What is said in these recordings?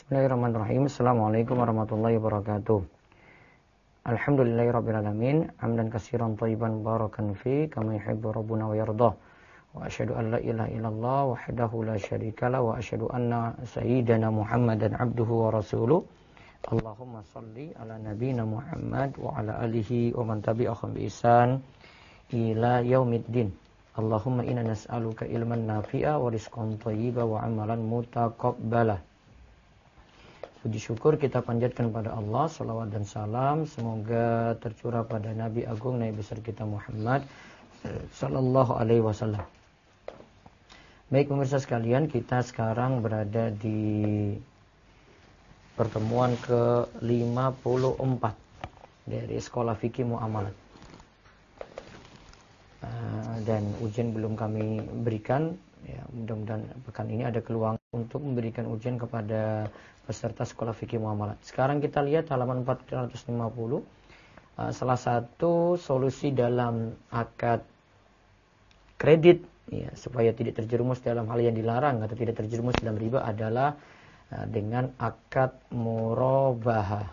Bismillahirrahmanirrahim. Assalamualaikum warahmatullahi wabarakatuh. Alhamdulillahirabbil alamin, hamdan katsiran thayyiban barakan fi kama yuhibbu rabbuna wa yardah. Wa asyhadu an la ilaha illallah wahdahu la syarikalah wa asyhadu anna sayyidana Muhammadan abduhu wa rasuluh. Allahumma shalli ala nabiyyina Muhammad wa ala alihi wa man tabi'ahum bi ihsan ila yaumiddin. Allahumma inna nas'aluka ilman nafi'a wa rizqan thayyiban wa amalan mutaqabbala. Puji syukur kita panjatkan pada Allah, salawat dan salam semoga tercurah pada Nabi Agung, Nabi besar kita Muhammad sallallahu alaihi wasallam. Baik pemirsa sekalian, kita sekarang berada di pertemuan ke-54 dari Sekolah Fikih Muamalat. Dan ujian belum kami berikan, ya, mudah-mudahan pekan ini ada peluang untuk memberikan ujian kepada peserta Sekolah Fikih Muamalat. Sekarang kita lihat halaman 450. Salah satu solusi dalam akad kredit, ya, supaya tidak terjerumus dalam hal yang dilarang atau tidak terjerumus dalam riba adalah dengan akad murabahah.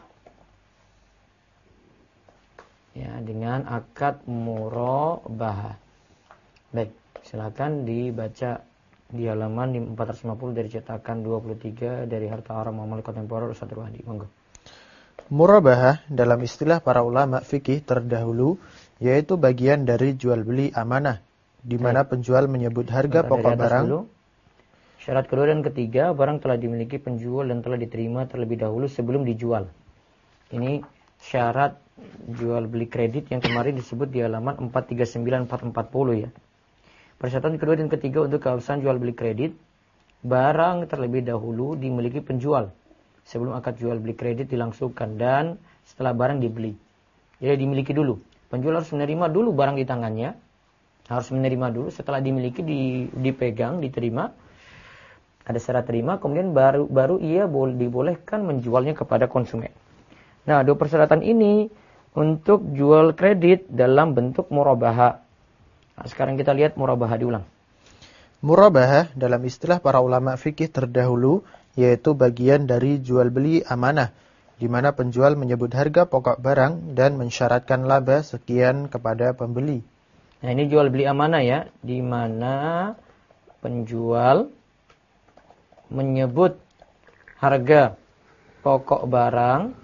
Ya, dengan akad murabahah. Baik, silakan dibaca di halaman 450 dari cetakan 23 dari Harta Haram Muamalat Kontemporer Ustaz Ruhadi. Monggo. Murabahah dalam istilah para ulama fikih terdahulu yaitu bagian dari jual beli amanah di mana penjual menyebut harga pokok barang. Dulu. Syarat kedua dan ketiga, barang telah dimiliki penjual dan telah diterima terlebih dahulu sebelum dijual. Ini syarat jual beli kredit yang kemarin disebut di halaman 439 440 ya. Persyaratan kedua dan ketiga untuk keharusan jual beli kredit, barang terlebih dahulu dimiliki penjual sebelum akad jual beli kredit dilangsungkan dan setelah barang dibeli. Jadi dimiliki dulu. Penjual harus menerima dulu barang di tangannya, harus menerima dulu, setelah dimiliki dipegang, diterima, ada syarat terima, kemudian baru ia dibolehkan menjualnya kepada konsumen. Nah, dua persyaratan ini untuk jual kredit dalam bentuk murabahah. Nah, sekarang kita lihat murabahah diulang. Murabahah dalam istilah para ulama fikih terdahulu yaitu bagian dari jual beli amanah di mana penjual menyebut harga pokok barang dan mensyaratkan laba sekian kepada pembeli. Nah, ini jual beli amanah ya, di mana penjual menyebut harga pokok barang,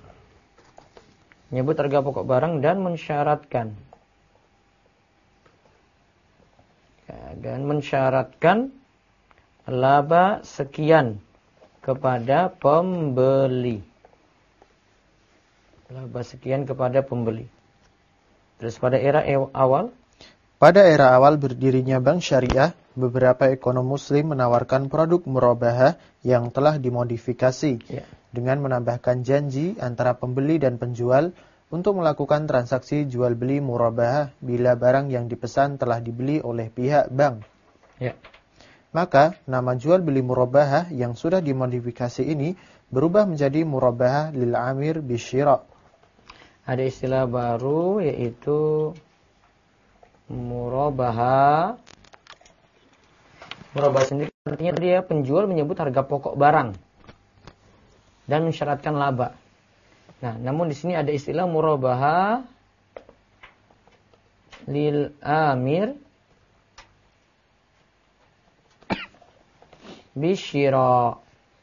dan mensyaratkan laba sekian kepada pembeli. Terus pada era awal? Pada era awal berdirinya bank syariah, beberapa ekonom muslim menawarkan produk murabahah yang telah dimodifikasi dengan menambahkan janji antara pembeli dan penjual untuk melakukan transaksi jual beli murabahah bila barang yang dipesan telah dibeli oleh pihak bank. Ya. Maka nama jual beli murabahah yang sudah dimodifikasi ini berubah menjadi murabahah lil amir bisyira. Ada istilah baru yaitu murabahah. Murabahah sendiri artinya dia penjual menyebut harga pokok barang dan mensyaratkan laba. Nah, namun di sini ada istilah murabahah lil amir bisyira.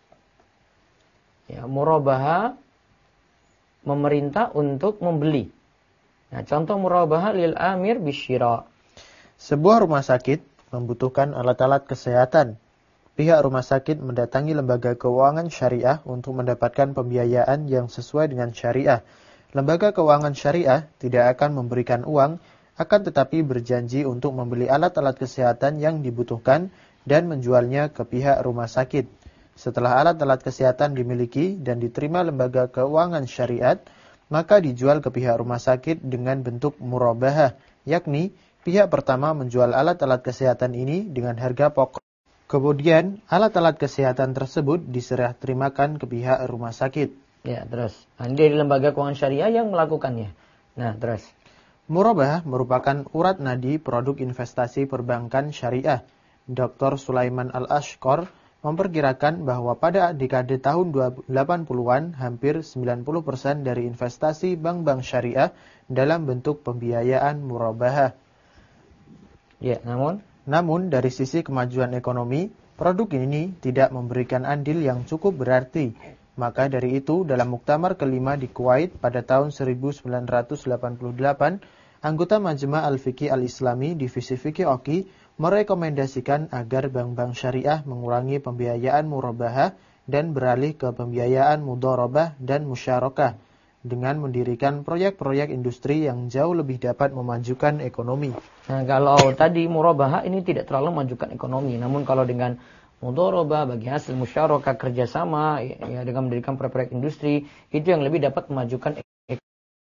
Ya, murabahah memerintah untuk membeli. Nah, contoh murabahah lil amir bisyira. Sebuah rumah sakit membutuhkan alat-alat kesehatan. Pihak rumah sakit mendatangi lembaga keuangan syariah untuk mendapatkan pembiayaan yang sesuai dengan syariah. Lembaga keuangan syariah tidak akan memberikan uang, akan tetapi berjanji untuk membeli alat-alat kesehatan yang dibutuhkan dan menjualnya ke pihak rumah sakit. Setelah alat-alat kesehatan dimiliki dan diterima lembaga keuangan syariat, maka dijual ke pihak rumah sakit dengan bentuk murabahah, yakni pihak pertama menjual alat-alat kesehatan ini dengan harga pokok. Kemudian, alat-alat kesehatan tersebut diserah terimakan ke pihak rumah sakit. Ya, terus. Ini dari lembaga keuangan syariah yang melakukannya. Nah, terus. Murabahah merupakan urat nadi produk investasi perbankan syariah. Dr. Sulaiman Al-Ashqar memperkirakan bahwa pada dekade tahun 80-an hampir 90% dari investasi bank-bank syariah dalam bentuk pembiayaan murabahah. Ya, Namun dari sisi kemajuan ekonomi, produk ini tidak memberikan andil yang cukup berarti. Maka dari itu, dalam Muktamar kelima di Kuwait pada tahun 1988, anggota Majma' Al-Fiqih Al-Islami Divisi Fikih Oki merekomendasikan agar bank-bank syariah mengurangi pembiayaan murabahah dan beralih ke pembiayaan mudharabah dan musyarakah dengan mendirikan proyek-proyek industri yang jauh lebih dapat memajukan ekonomi. Nah, kalau tadi murabahah ini tidak terlalu memajukan ekonomi, namun kalau dengan mudharabah bagi hasil musyarakah kerjasama ya dengan mendirikan proyek industri itu yang lebih dapat memajukan ekonomi.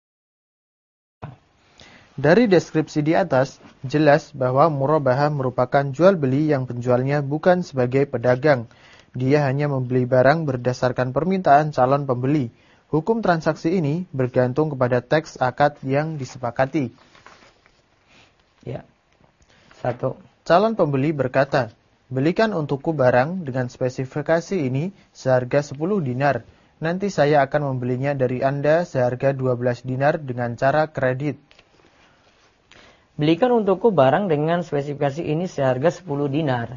Dari deskripsi di atas jelas bahwa murabahah merupakan jual beli yang penjualnya bukan sebagai pedagang. Dia hanya membeli barang berdasarkan permintaan calon pembeli. Hukum transaksi ini bergantung kepada teks akad yang disepakati. Ya. 1. Calon pembeli berkata, "Belikan untukku barang dengan spesifikasi ini seharga 10 dinar. Nanti saya akan membelinya dari Anda seharga 12 dinar dengan cara kredit." Belikan untukku barang dengan spesifikasi ini seharga 10 dinar.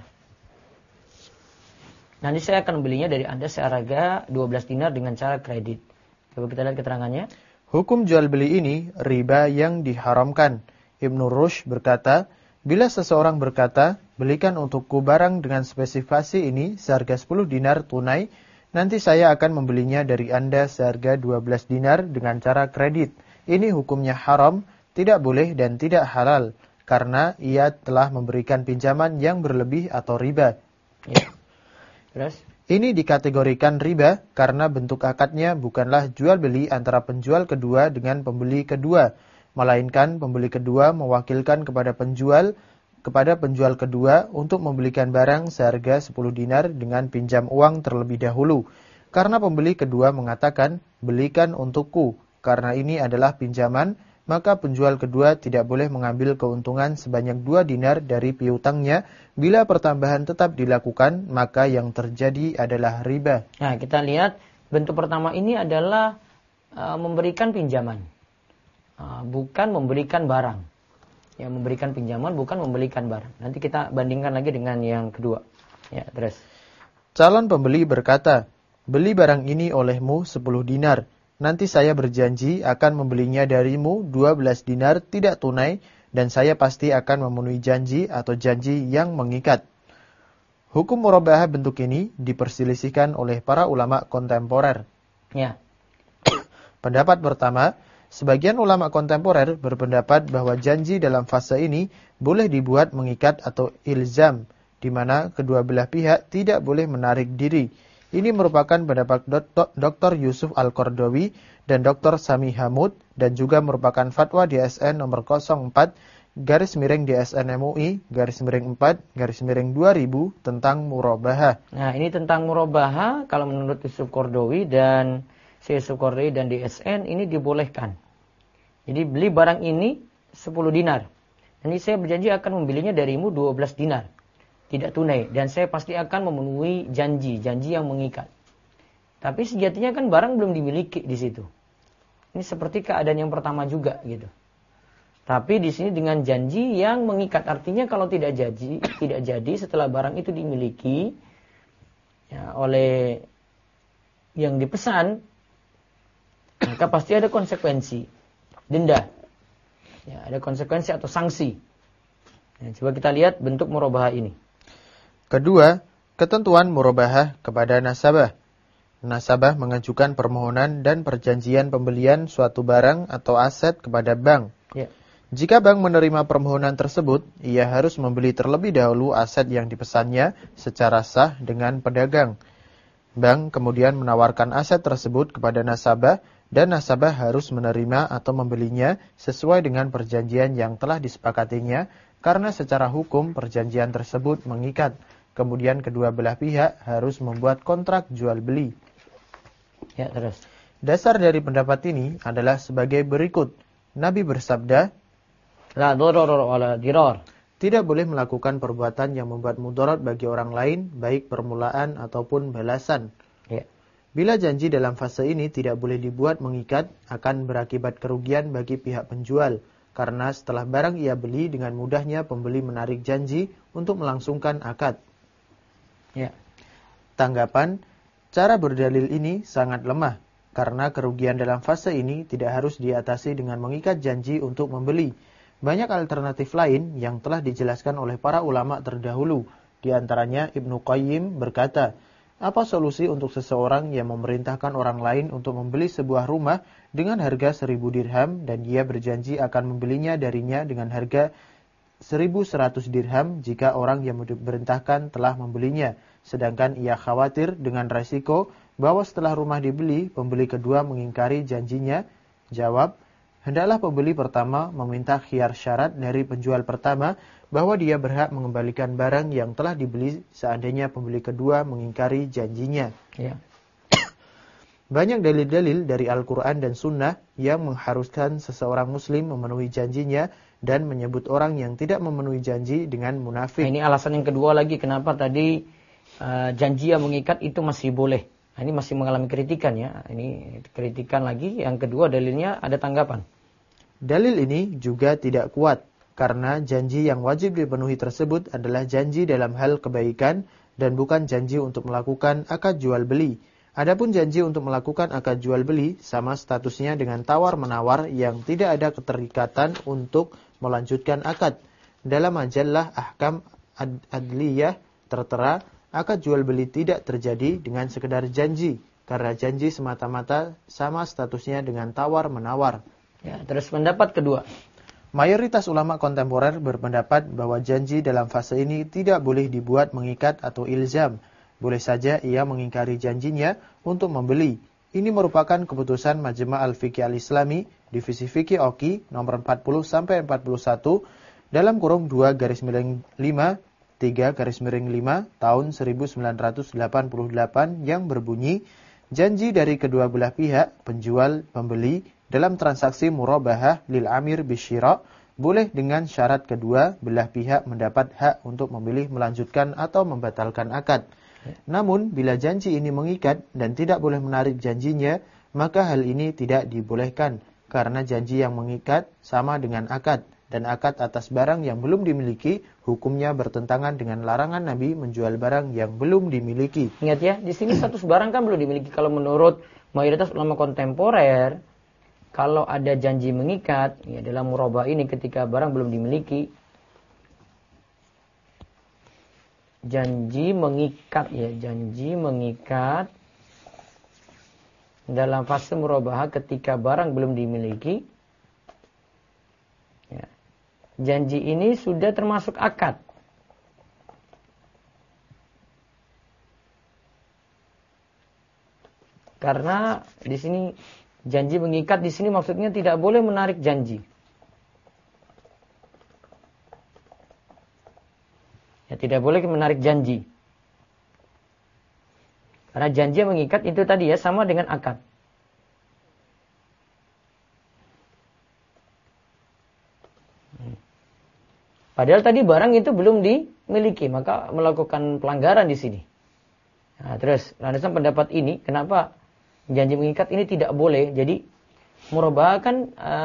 Nanti saya akan belinya dari Anda seharga 12 dinar dengan cara kredit. Coba kita lihat keterangannya. Hukum jual beli ini riba yang diharamkan. Ibnu Rushd berkata, bila seseorang berkata, "Belikan untukku barang dengan spesifikasi ini seharga 10 dinar tunai, nanti saya akan membelinya dari Anda seharga 12 dinar dengan cara kredit." Ini hukumnya haram, tidak boleh dan tidak halal, karena ia telah memberikan pinjaman yang berlebih atau riba. Ya. Terus? Ini dikategorikan riba karena bentuk akadnya bukanlah jual beli antara penjual kedua dengan pembeli kedua, melainkan pembeli kedua mewakilkan kepada penjual kedua untuk membelikan barang seharga 10 dinar dengan pinjam uang terlebih dahulu. Karena pembeli kedua mengatakan, "Belikan untukku," karena ini adalah pinjaman, maka penjual kedua tidak boleh mengambil keuntungan sebanyak 2 dinar dari piutangnya. Bila pertambahan tetap dilakukan, maka yang terjadi adalah riba. Nah, kita lihat bentuk pertama ini adalah memberikan pinjaman, bukan memberikan barang. Ya, memberikan pinjaman bukan membelikan barang. Nanti kita bandingkan lagi dengan yang kedua. Ya, terus. Calon pembeli berkata, "Beli barang ini olehmu 10 dinar. Nanti saya berjanji akan membelinya darimu 12 dinar tidak tunai dan saya pasti akan memenuhi janji atau janji yang mengikat." Hukum murabahah bentuk ini diperselisihkan oleh para ulama kontemporer. Ya. Pendapat pertama, sebagian ulama kontemporer berpendapat bahwa janji dalam fase ini boleh dibuat mengikat atau ilzam, di mana kedua belah pihak tidak boleh menarik diri. Ini merupakan pendapat Dr. Yusuf Al-Qardawi dan Dr. Sami Hamud dan juga merupakan fatwa DSN nomor 04/DSN MUI /4/2000 tentang murabahah. Nah, ini tentang murabahah kalau menurut Yusuf Qardawi dan Yusuf Qardawi dan DSN ini dibolehkan. Jadi beli barang ini 10 dinar. Nanti saya berjanji akan membelinya darimu 12 dinar. Tidak tunai, dan saya pasti akan memenuhi janji yang mengikat. Tapi sejatinya kan barang belum dimiliki di situ. Ini seperti keadaan yang pertama juga gitu. Tapi di sini dengan janji yang mengikat, artinya kalau tidak jadi setelah barang itu dimiliki ya, oleh yang dipesan, maka pasti ada konsekuensi, denda. Ya, ada konsekuensi atau sanksi. Ya, coba kita lihat bentuk murabahah ini. Kedua, ketentuan murabahah kepada nasabah. Nasabah mengajukan permohonan dan perjanjian pembelian suatu barang atau aset kepada bank. Ya. Jika bank menerima permohonan tersebut, ia harus membeli terlebih dahulu aset yang dipesannya secara sah dengan pedagang. Bank kemudian menawarkan aset tersebut kepada nasabah dan nasabah harus menerima atau membelinya sesuai dengan perjanjian yang telah disepakatinya karena secara hukum perjanjian tersebut mengikat. Kemudian kedua belah pihak harus membuat kontrak jual beli. Ya, terus. Dasar dari pendapat ini adalah sebagai berikut. Nabi bersabda, La dharar wala dirar. Tidak boleh melakukan perbuatan yang membuat mudarat bagi orang lain, baik permulaan ataupun balasan. Ya. Bila janji dalam fase ini tidak boleh dibuat mengikat, akan berakibat kerugian bagi pihak penjual. Karena setelah barang ia beli, dengan mudahnya pembeli menarik janji untuk melangsungkan akad. Ya. Tanggapan, cara berdalil ini sangat lemah. Karena kerugian dalam fase ini tidak harus diatasi dengan mengikat janji untuk membeli. Banyak alternatif lain yang telah dijelaskan oleh para ulama terdahulu. Di antaranya Ibnu Qayyim berkata, apa solusi untuk seseorang yang memerintahkan orang lain untuk membeli sebuah rumah dengan harga 1.000 dirham dan dia berjanji akan membelinya darinya dengan harga 1.100 dirham jika orang yang diperintahkan telah membelinya. Sedangkan ia khawatir dengan resiko bahwa setelah rumah dibeli, pembeli kedua mengingkari janjinya. Jawab, hendaklah pembeli pertama meminta khiyar syarat dari penjual pertama bahwa dia berhak mengembalikan barang yang telah dibeli seandainya pembeli kedua mengingkari janjinya. Ya. Banyak dalil-dalil dari Al-Quran dan Sunnah yang mengharuskan seseorang muslim memenuhi janjinya dan menyebut orang yang tidak memenuhi janji dengan munafik. Nah, ini alasan yang kedua lagi kenapa tadi janji yang mengikat itu masih boleh. Nah, ini masih mengalami kritikan ya. Ini kritikan lagi. Yang kedua dalilnya ada tanggapan. Dalil ini juga tidak kuat karena janji yang wajib dipenuhi tersebut adalah janji dalam hal kebaikan dan bukan janji untuk melakukan akad jual beli. Adapun janji untuk melakukan akad jual beli sama statusnya dengan tawar-menawar yang tidak ada keterikatan untuk melanjutkan akad. Dalam majalah Ahkam Adliyah tertera, akad jual beli tidak terjadi dengan sekedar janji, karena janji semata-mata sama statusnya dengan tawar-menawar. Ya, terus pendapat kedua. Mayoritas ulama kontemporer berpendapat bahwa janji dalam fase ini tidak boleh dibuat mengikat atau ilzam. Boleh saja ia mengingkari janjinya untuk membeli. Ini merupakan keputusan Majma' Al-Fiqh Al-Islami, Divisi Fikih Oki, nomor 40-41, dalam kurung 2-5-3-5, tahun 1988 yang berbunyi, janji dari kedua belah pihak, penjual, pembeli, dalam transaksi murabahah lil amir bisyira, boleh dengan syarat kedua belah pihak mendapat hak untuk memilih melanjutkan atau membatalkan akad. Namun, bila janji ini mengikat dan tidak boleh menarik janjinya, maka hal ini tidak dibolehkan, karena janji yang mengikat sama dengan akad, dan akad atas barang yang belum dimiliki, hukumnya bertentangan dengan larangan Nabi menjual barang yang belum dimiliki. Ingat ya, di sini status barang kan belum dimiliki. Kalau menurut mayoritas ulama kontemporer, kalau ada janji mengikat, ya dalam murabah ini ketika barang belum dimiliki, janji mengikat dalam fase murabahah ketika barang belum dimiliki, ya, janji ini sudah termasuk akad. Karena di sini janji mengikat di sini maksudnya tidak boleh menarik janji. Ya, tidak boleh menarik janji. Karena janji yang mengikat itu tadi ya sama dengan akad. Padahal tadi barang itu belum dimiliki, maka melakukan pelanggaran di sini. Nah, terus landasan pendapat ini, kenapa janji mengikat ini tidak boleh? Jadi murabahah kan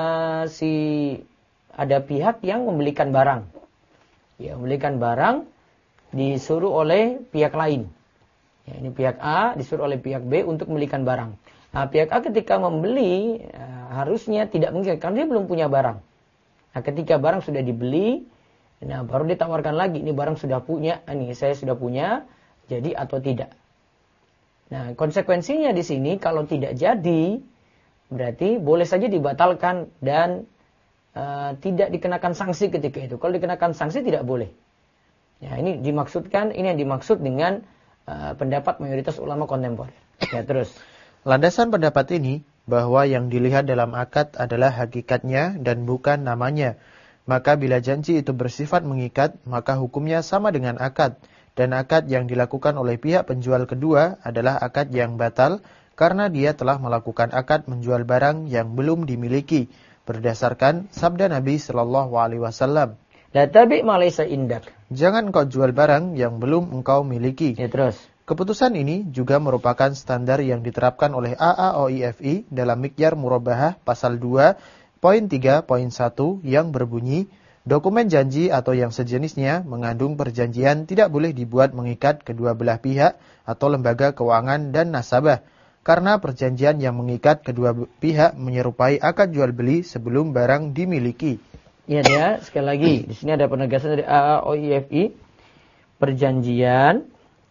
ada pihak yang membelikan barang. Ya, membelikan barang disuruh oleh pihak lain. Ya, ini pihak A disuruh oleh pihak B untuk membelikan barang. Nah, pihak A ketika membeli harusnya tidak mengikat karena dia belum punya barang. Nah, ketika barang sudah dibeli, nah baru ditawarkan lagi, ini barang sudah punya, ini saya sudah punya, jadi atau tidak. Nah, konsekuensinya di sini kalau tidak jadi, berarti boleh saja dibatalkan dan tidak dikenakan sanksi ketika itu. Kalau dikenakan sanksi tidak boleh. Ya, ini dimaksudkan, ini yang dimaksud dengan pendapat mayoritas ulama kontemporer. Ya, terus. Landasan pendapat ini bahwa yang dilihat dalam akad adalah hakikatnya dan bukan namanya. Maka bila janji itu bersifat mengikat, maka hukumnya sama dengan akad. Dan akad yang dilakukan oleh pihak penjual kedua adalah akad yang batal karena dia telah melakukan akad menjual barang yang belum dimiliki berdasarkan sabda Nabi Shallallahu Alaihi Wasallam. La tabi' ma laysa indak. Jangan kau jual barang yang belum engkau miliki. Ya, terus. Keputusan ini juga merupakan standar yang diterapkan oleh AAOIFI dalam Mikyar Murabahah pasal 2 poin 3 poin 1 yang berbunyi, dokumen janji atau yang sejenisnya mengandung perjanjian tidak boleh dibuat mengikat kedua belah pihak atau lembaga keuangan dan nasabah, karena perjanjian yang mengikat kedua pihak menyerupai akad jual beli sebelum barang dimiliki. Ingat ya, sekali lagi, di sini ada penegasan dari AAOIFI, perjanjian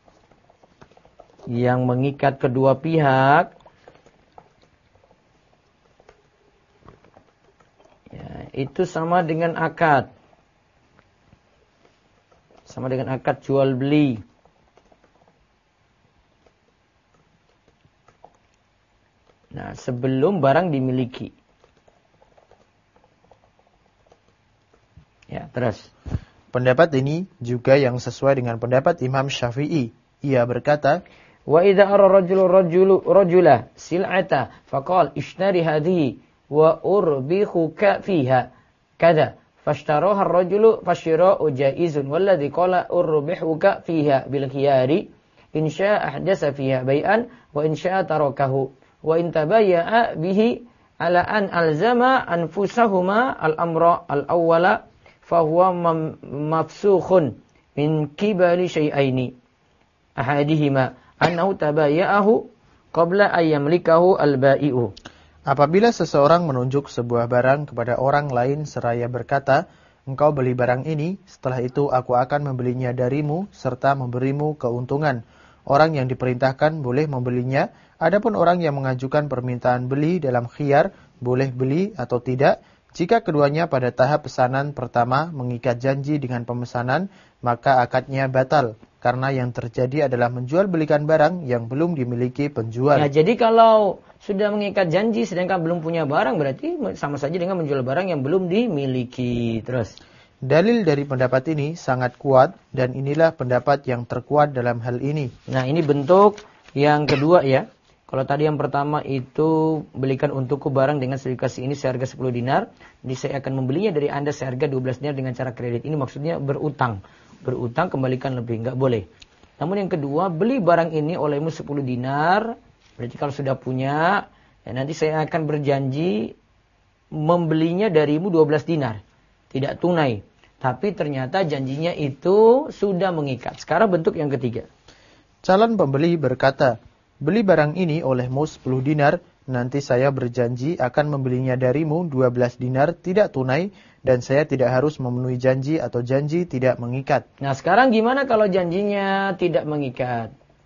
yang mengikat kedua pihak, ya, itu sama dengan akad. Sama dengan akad jual beli. Nah, sebelum barang dimiliki. Ya, terus. Pendapat ini juga yang sesuai dengan pendapat Imam Syafi'i. Ia berkata, Wa idza ara rajula sil'ata faqala ishtari hadhihi wa urbikhuka fiha kada fashtaraha ar-rajulu fashira'u jaizun walladhi qala urbikhuka fiha bil khiyari in syaa ahdasa fiha bai'an wa in syaa tarakahu wa in tabayya'a bihi ala an alzama anfusahuma al-amra al-awwala fahuwa mafsukhun min kibali syai'aini ahadihima annahu tabayya'ahu qabla ayyamlikahu al-ba'i'u. apabila seseorang menunjuk sebuah barang kepada orang lain seraya berkata, engkau beli barang ini, setelah itu aku akan membelinya darimu serta memberimu keuntungan. Orang yang diperintahkan boleh membelinya, adapun orang yang mengajukan permintaan beli dalam khiyar boleh beli atau tidak. Jika keduanya pada tahap pesanan pertama mengikat janji dengan pemesanan, maka akadnya batal. Karena yang terjadi adalah menjual belikan barang yang belum dimiliki penjual. Ya, jadi kalau sudah mengikat janji sedangkan belum punya barang, berarti sama saja dengan menjual barang yang belum dimiliki. Terus. Dalil dari pendapat ini sangat kuat dan inilah pendapat yang terkuat dalam hal ini. Nah, ini bentuk yang kedua ya. Kalau tadi yang pertama itu belikan untukku barang dengan sertifikasi ini seharga 10 dinar. Jadi saya akan membelinya dari Anda seharga 12 dinar dengan cara kredit. Ini maksudnya berutang. Berutang kembalikan lebih, nggak boleh. Namun yang kedua, beli barang ini olehmu 10 dinar. Berarti kalau sudah punya, ya nanti saya akan berjanji membelinya darimu 12 dinar. Tidak tunai. Tapi ternyata janjinya itu sudah mengikat. Sekarang bentuk yang ketiga. Calon pembeli berkata, beli barang ini olehmu 10 dinar, nanti saya berjanji akan membelinya darimu 12 dinar tidak tunai, dan saya tidak harus memenuhi janji atau janji tidak mengikat. Nah, sekarang gimana kalau janjinya tidak mengikat?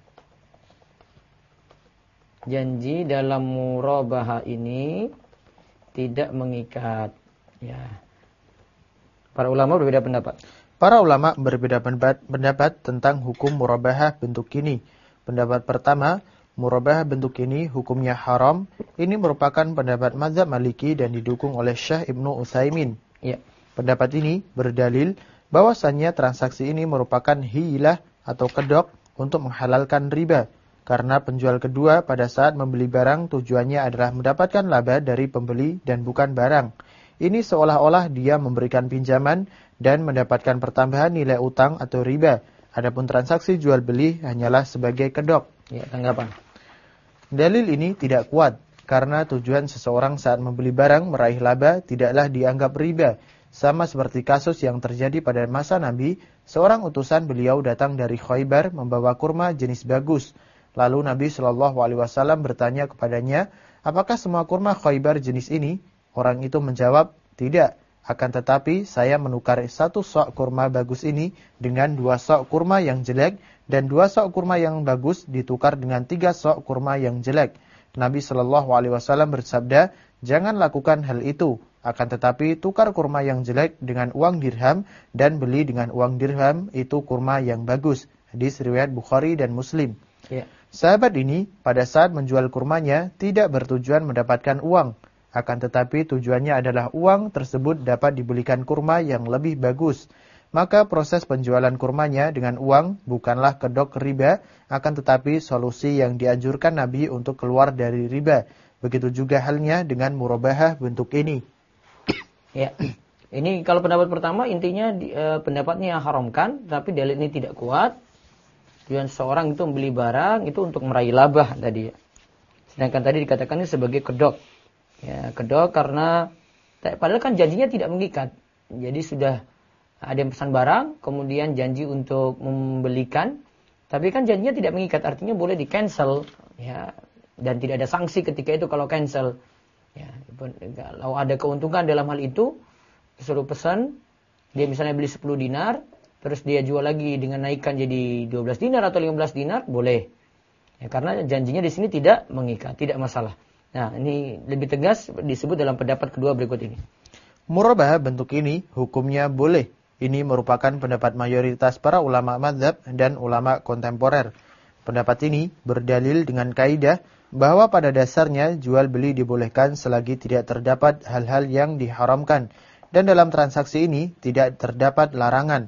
Janji dalam murabahah ini tidak mengikat. Ya. Para ulama berbeda pendapat. Para ulama berbeda pendapat tentang hukum murabahah bentuk ini. Pendapat pertama, murabahah bentuk ini hukumnya haram. Ini merupakan pendapat mazhab Maliki dan didukung oleh Syekh Ibnu Utsaimin. Ya. Pendapat ini berdalil bahwasannya transaksi ini merupakan hilah atau kedok untuk menghalalkan riba. Karena penjual kedua pada saat membeli barang tujuannya adalah mendapatkan laba dari pembeli dan bukan barang. Ini seolah-olah dia memberikan pinjaman dan mendapatkan pertambahan nilai utang atau riba. Adapun transaksi jual beli hanyalah sebagai kedok. Ya, tanggapan. Dalil ini tidak kuat karena tujuan seseorang saat membeli barang meraih laba tidaklah dianggap riba. Sama seperti kasus yang terjadi pada masa Nabi, seorang utusan beliau datang dari Khaybar membawa kurma jenis bagus. Lalu Nabi SAW bertanya kepadanya, apakah semua kurma Khaybar jenis ini? Orang itu menjawab, tidak. Akan tetapi saya menukar 1 sok kurma bagus ini dengan 2 sok kurma yang jelek, dan 2 sok kurma yang bagus ditukar dengan 3 sok kurma yang jelek. Nabi SAW bersabda, jangan lakukan hal itu. Akan tetapi tukar kurma yang jelek dengan uang dirham dan beli dengan uang dirham itu kurma yang bagus. Hadis riwayat Bukhari dan Muslim. Ya. Sahabat ini pada saat menjual kurmanya tidak bertujuan mendapatkan uang. Akan tetapi tujuannya adalah uang tersebut dapat dibelikan kurma yang lebih bagus. Maka proses penjualan kurmanya dengan uang bukanlah kedok riba, akan tetapi solusi yang dianjurkan Nabi untuk keluar dari riba. Begitu juga halnya dengan murabahah bentuk ini. Ya. Ini kalau pendapat pertama intinya pendapatnya haramkan, tapi dalil ini tidak kuat. Tujuan seorang itu membeli barang itu untuk meraih laba tadi. Sedangkan tadi dikatakan ini sebagai kedok. Ya, kedok karena padahal kan janjinya tidak mengikat. Jadi sudah ada yang pesan barang, kemudian janji untuk membelikan, tapi kan janjinya tidak mengikat, artinya boleh di cancel, ya, dan tidak ada sanksi ketika itu kalau cancel. Ya, kalau ada keuntungan dalam hal itu, disuruh pesan, dia misalnya beli 10 dinar, terus dia jual lagi dengan naikkan jadi 12 dinar atau 15 dinar, boleh. Ya, karena janjinya di sini tidak mengikat, tidak masalah. Nah, ini lebih tegas disebut dalam pendapat kedua berikut ini. Murabahah bentuk ini hukumnya boleh. Ini merupakan pendapat mayoritas para ulama mazhab dan ulama kontemporer. Pendapat ini berdalil dengan kaidah bahwa pada dasarnya jual beli dibolehkan selagi tidak terdapat hal-hal yang diharamkan. Dan dalam transaksi ini tidak terdapat larangan.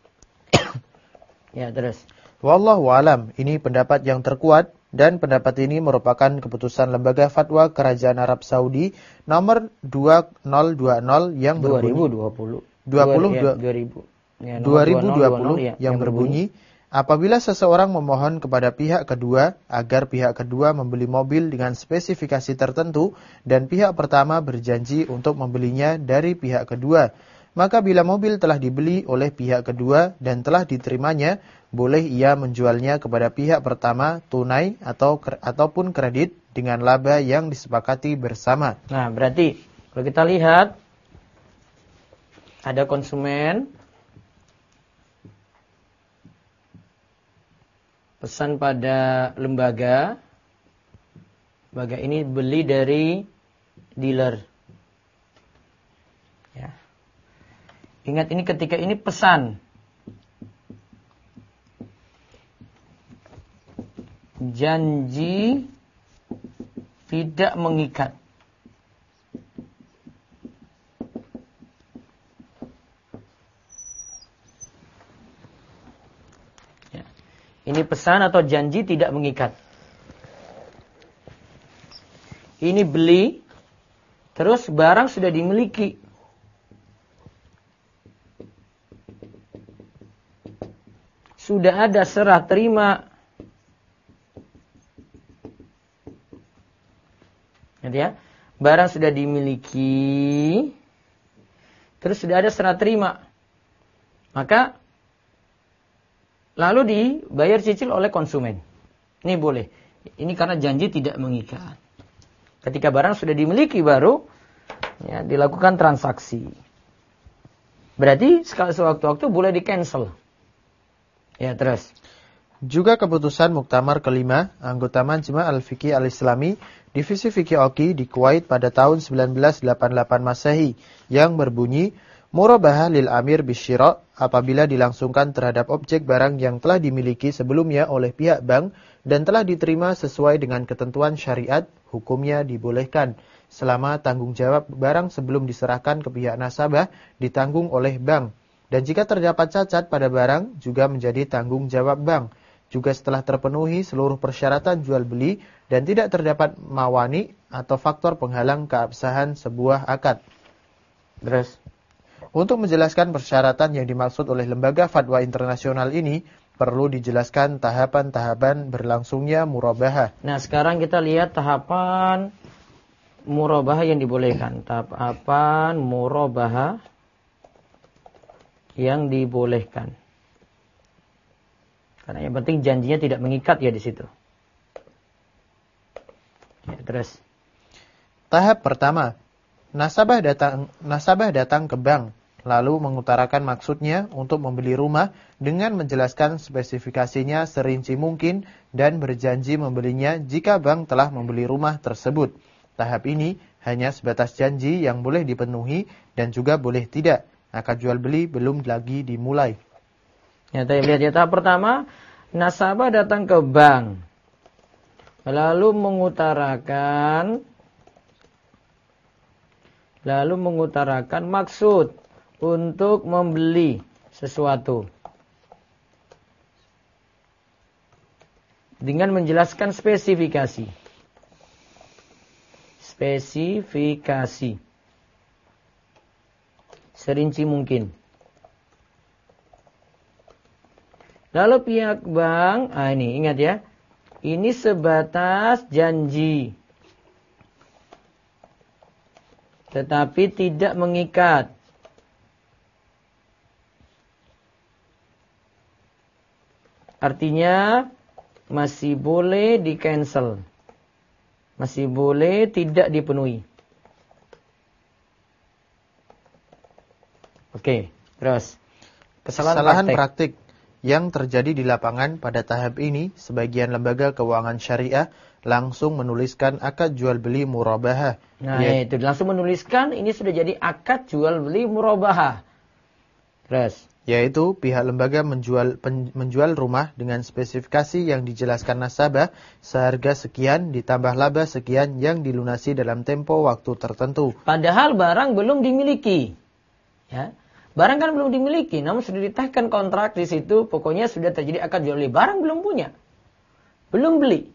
Ya, terus. Wallahu alam, ini pendapat yang terkuat dan pendapat ini merupakan keputusan Lembaga Fatwa Kerajaan Arab Saudi nomor 2020 yang berbunyi 2020 yang berbunyi apabila seseorang memohon kepada pihak kedua agar pihak kedua membeli mobil dengan spesifikasi tertentu dan pihak pertama berjanji untuk membelinya dari pihak kedua, maka bila mobil telah dibeli oleh pihak kedua dan telah diterimanya, boleh ia menjualnya kepada pihak pertama tunai ataupun kredit dengan laba yang disepakati bersama. Nah, berarti kalau kita lihat ada konsumen pesan pada lembaga ini beli dari dealer. Ya. Ingat ini ketika ini pesan. Janji tidak mengikat. Ya. Ini pesan atau janji tidak mengikat. Ini beli, terus barang sudah dimiliki. Sudah ada serah terima. Ya, barang sudah dimiliki, terus sudah ada serah terima, maka lalu dibayar cicil oleh konsumen. Ini boleh. Ini karena janji tidak mengikat. Ketika barang sudah dimiliki baru ya, dilakukan transaksi. Berarti sekali sewaktu-waktu boleh di cancel. Ya, terus. Juga keputusan Muktamar kelima, anggota Majma' Al-Fiqih Al-Islami, Divisi Fikih Oki di Kuwait pada tahun 1988 Masehi, yang berbunyi, Murabahah lil amir bisyira' apabila dilangsungkan terhadap objek barang yang telah dimiliki sebelumnya oleh pihak bank dan telah diterima sesuai dengan ketentuan syariat, hukumnya dibolehkan, selama tanggung jawab barang sebelum diserahkan ke pihak nasabah ditanggung oleh bank. Dan jika terdapat cacat pada barang, juga menjadi tanggung jawab bank. Juga setelah terpenuhi seluruh persyaratan jual beli dan tidak terdapat mawani atau faktor penghalang keabsahan sebuah akad. Terus, untuk menjelaskan persyaratan yang dimaksud oleh Lembaga Fatwa Internasional ini, perlu dijelaskan tahapan-tahapan berlangsungnya murabahah. Nah, sekarang kita lihat tahapan murabahah yang dibolehkan. Tahapan murabahah yang dibolehkan. Karena yang penting janjinya tidak mengikat ya di situ. Ya, terus. Tahap pertama, nasabah datang ke bank, lalu mengutarakan maksudnya untuk membeli rumah dengan menjelaskan spesifikasinya serinci mungkin dan berjanji membelinya jika bank telah membeli rumah tersebut. Tahap ini hanya sebatas janji yang boleh dipenuhi dan juga boleh tidak. Akad jual beli belum lagi dimulai. Ya, tadi lihat ya, tahap pertama, nasabah datang ke bank, lalu mengutarakan maksud untuk membeli sesuatu dengan menjelaskan spesifikasi. serinci mungkin. Lalu pihak bank, ini ingat ya, ini sebatas janji, tetapi tidak mengikat. Artinya masih boleh di-cancel. Masih boleh tidak dipenuhi. Oke, terus. Kesalahan praktik yang terjadi di lapangan pada tahap ini, sebagian lembaga keuangan syariah langsung menuliskan akad jual beli murabahah. Nah, itu langsung menuliskan ini sudah jadi akad jual beli murabahah. Terus, yaitu pihak lembaga menjual rumah dengan spesifikasi yang dijelaskan nasabah seharga sekian ditambah laba sekian yang dilunasi dalam tempo waktu tertentu. Padahal barang belum dimiliki. Ya. Barang kan belum dimiliki, namun sudah ditahkan kontrak di situ, pokoknya sudah terjadi akad jual beli. Barang belum punya. Belum beli.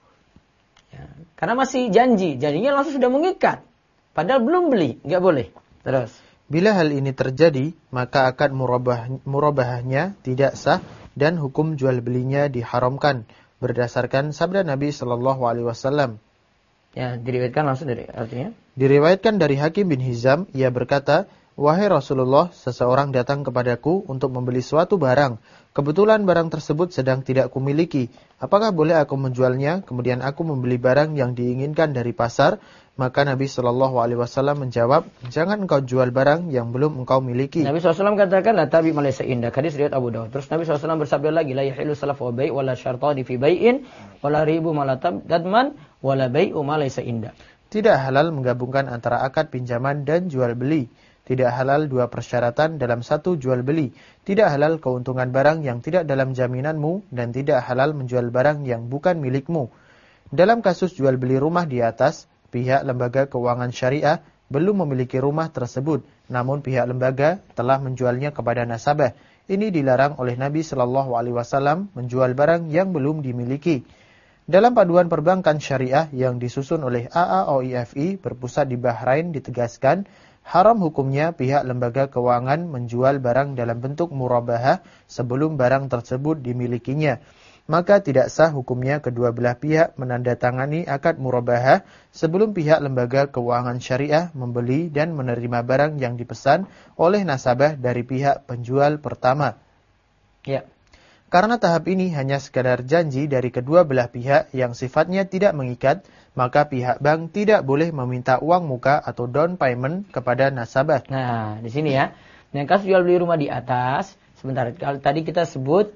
Ya. Karena masih janji, janjinya langsung sudah mengikat. Padahal belum beli, nggak boleh. Terus. Bila hal ini terjadi, maka akad murabahahnya tidak sah dan hukum jual belinya diharamkan berdasarkan sabda Nabi Shallallahu Alaihi Wasallam. Ya, diriwayatkan langsung dari artinya. Diriwayatkan dari Hakim bin Hizam, ia berkata, "Wahai Rasulullah, seseorang datang kepadaku untuk membeli suatu barang. Kebetulan barang tersebut sedang tidak kumiliki. Apakah boleh aku menjualnya? Kemudian aku membeli barang yang diinginkan dari pasar." Maka Nabi Shallallahu Alaihi Wasallam menjawab, "Jangan engkau jual barang yang belum engkau miliki." Nabi SAW katakan, "La tabi malaysa indak." Hadis riwayat Abu Dawud. Terus Nabi SAW bersabda lagi, "La yahilu salaf wa bai' wala syartani fi bai'in wala ribu malatab dadman wala bai'u malaysa indak." Tidak halal menggabungkan antara akad pinjaman dan jual beli. Tidak halal dua persyaratan dalam satu jual beli. Tidak halal keuntungan barang yang tidak dalam jaminanmu dan tidak halal menjual barang yang bukan milikmu. Dalam kasus jual beli rumah di atas, pihak lembaga keuangan syariah belum memiliki rumah tersebut, namun pihak lembaga telah menjualnya kepada nasabah. Ini dilarang oleh Nabi Shallallahu Alaihi Wasallam menjual barang yang belum dimiliki. Dalam paduan perbankan syariah yang disusun oleh AAOIFI berpusat di Bahrain ditegaskan, haram hukumnya pihak lembaga keuangan menjual barang dalam bentuk murabahah sebelum barang tersebut dimilikinya. Maka tidak sah hukumnya kedua belah pihak menandatangani akad murabahah sebelum pihak lembaga keuangan syariah membeli dan menerima barang yang dipesan oleh nasabah dari pihak penjual pertama. Ya. Karena tahap ini hanya sekadar janji dari kedua belah pihak yang sifatnya tidak mengikat, maka pihak bank tidak boleh meminta uang muka atau down payment kepada nasabah. Nah, di sini ya. Yang kasus jual beli rumah di atas, sebentar. Kalau tadi kita sebut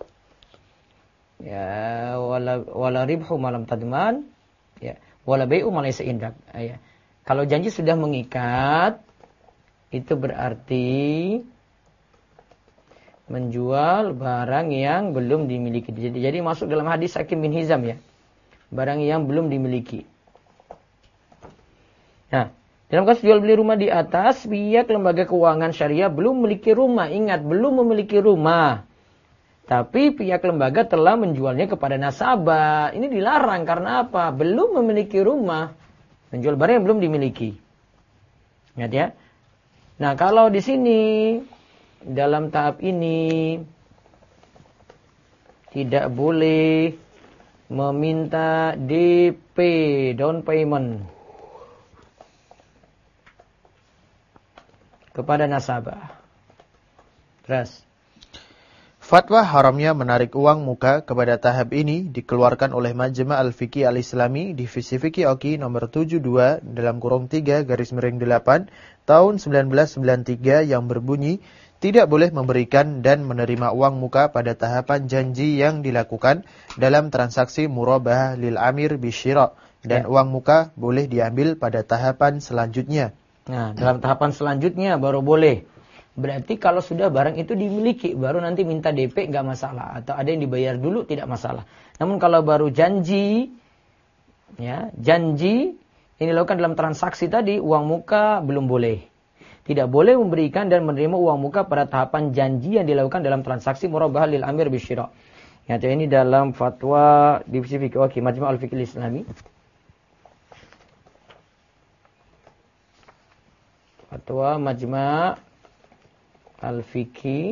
ya wala ribhu malam tadman, ya wala bai'u malaysa indak. Ya. Kalau janji sudah mengikat, itu berarti menjual barang yang belum dimiliki. Jadi masuk dalam hadis Hakim bin Hizam ya. Barang yang belum dimiliki. Nah, dalam kasus jual beli rumah di atas, pihak lembaga keuangan syariah belum memiliki rumah. Ingat, belum memiliki rumah. Tapi pihak lembaga telah menjualnya kepada nasabah. Ini dilarang karena apa? Belum memiliki rumah. Menjual barang yang belum dimiliki. Ingat ya. Nah, kalau di sini dalam tahap ini tidak boleh meminta DP, down payment, kepada nasabah. Terus, fatwa haramnya menarik uang muka kepada tahap ini dikeluarkan oleh Majma' Al-Fiqih Al-Islami Divisi Fiqih Oki nomor 72 /3/8 tahun 1993 yang berbunyi, tidak boleh memberikan dan menerima uang muka pada tahapan janji yang dilakukan dalam transaksi murabahah lil amir bisyira, dan uang muka boleh diambil pada tahapan selanjutnya. Nah, dalam tahapan selanjutnya baru boleh. Berarti kalau sudah barang itu dimiliki, baru nanti minta DP nggak masalah. Atau ada yang dibayar dulu tidak masalah. Namun kalau baru janji, ya janji ini dilakukan dalam transaksi tadi, uang muka belum boleh. Tidak boleh memberikan dan menerima uang muka pada tahapan janji yang dilakukan dalam transaksi murabahah lil amir bisyira. Ya, ini dalam fatwa Divisi Fiqih Oki Majma' Al-Fiqh Al-Islami. Fatwa Majma' al-fiqhi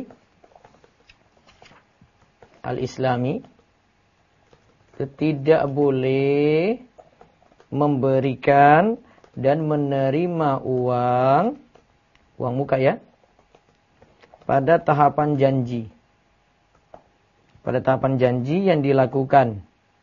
al-islami, tidak boleh memberikan dan menerima uang muka ya, pada tahapan janji. Pada tahapan janji yang dilakukan.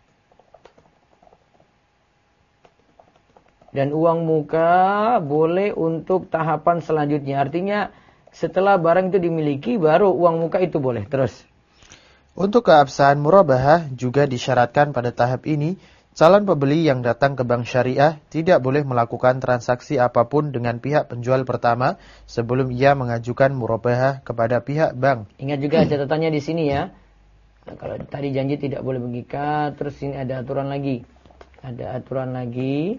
Dan uang muka boleh untuk tahapan selanjutnya. Artinya setelah barang itu dimiliki baru uang muka itu boleh. Terus. Untuk keabsahan murabahah juga disyaratkan pada tahap ini, calon pembeli yang datang ke bank syariah tidak boleh melakukan transaksi apapun dengan pihak penjual pertama sebelum ia mengajukan murabahah kepada pihak bank. Ingat juga catatannya di sini ya. Nah, kalau tadi janji tidak boleh mengikat, terus ini ada aturan lagi. Ada aturan lagi.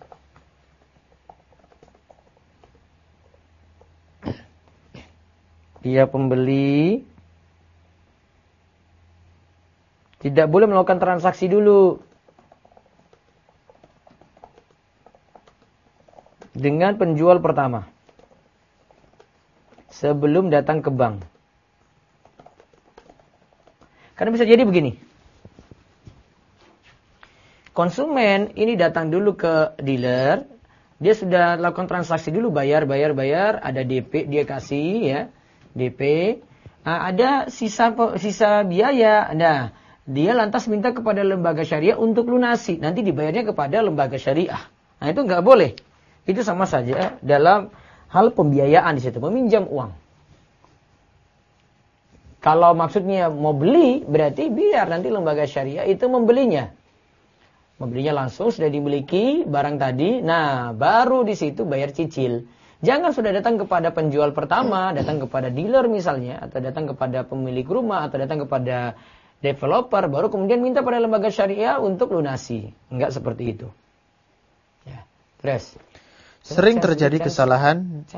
Dia pembeli tidak boleh melakukan transaksi dulu dengan penjual pertama sebelum datang ke bank. Karena bisa jadi begini. Konsumen ini datang dulu ke dealer, dia sudah lakukan transaksi dulu, bayar, ada DP, dia kasih ya, DP. Nah, ada sisa biaya. Nah, dia lantas minta kepada lembaga syariah untuk lunasi. Nanti dibayarnya kepada lembaga syariah. Nah, itu nggak boleh. Itu sama saja dalam hal pembiayaan di situ, meminjam uang. Kalau maksudnya mau beli, berarti biar nanti lembaga syariah itu membelinya. Membelinya langsung, sudah dimiliki barang tadi. Nah, baru di situ bayar cicil. Jangan sudah datang kepada penjual pertama, datang kepada dealer misalnya, atau datang kepada pemilik rumah, atau datang kepada developer, baru kemudian minta pada lembaga syariah untuk lunasi. Enggak seperti itu. Ya, terus. Sering terjadi kesalahan.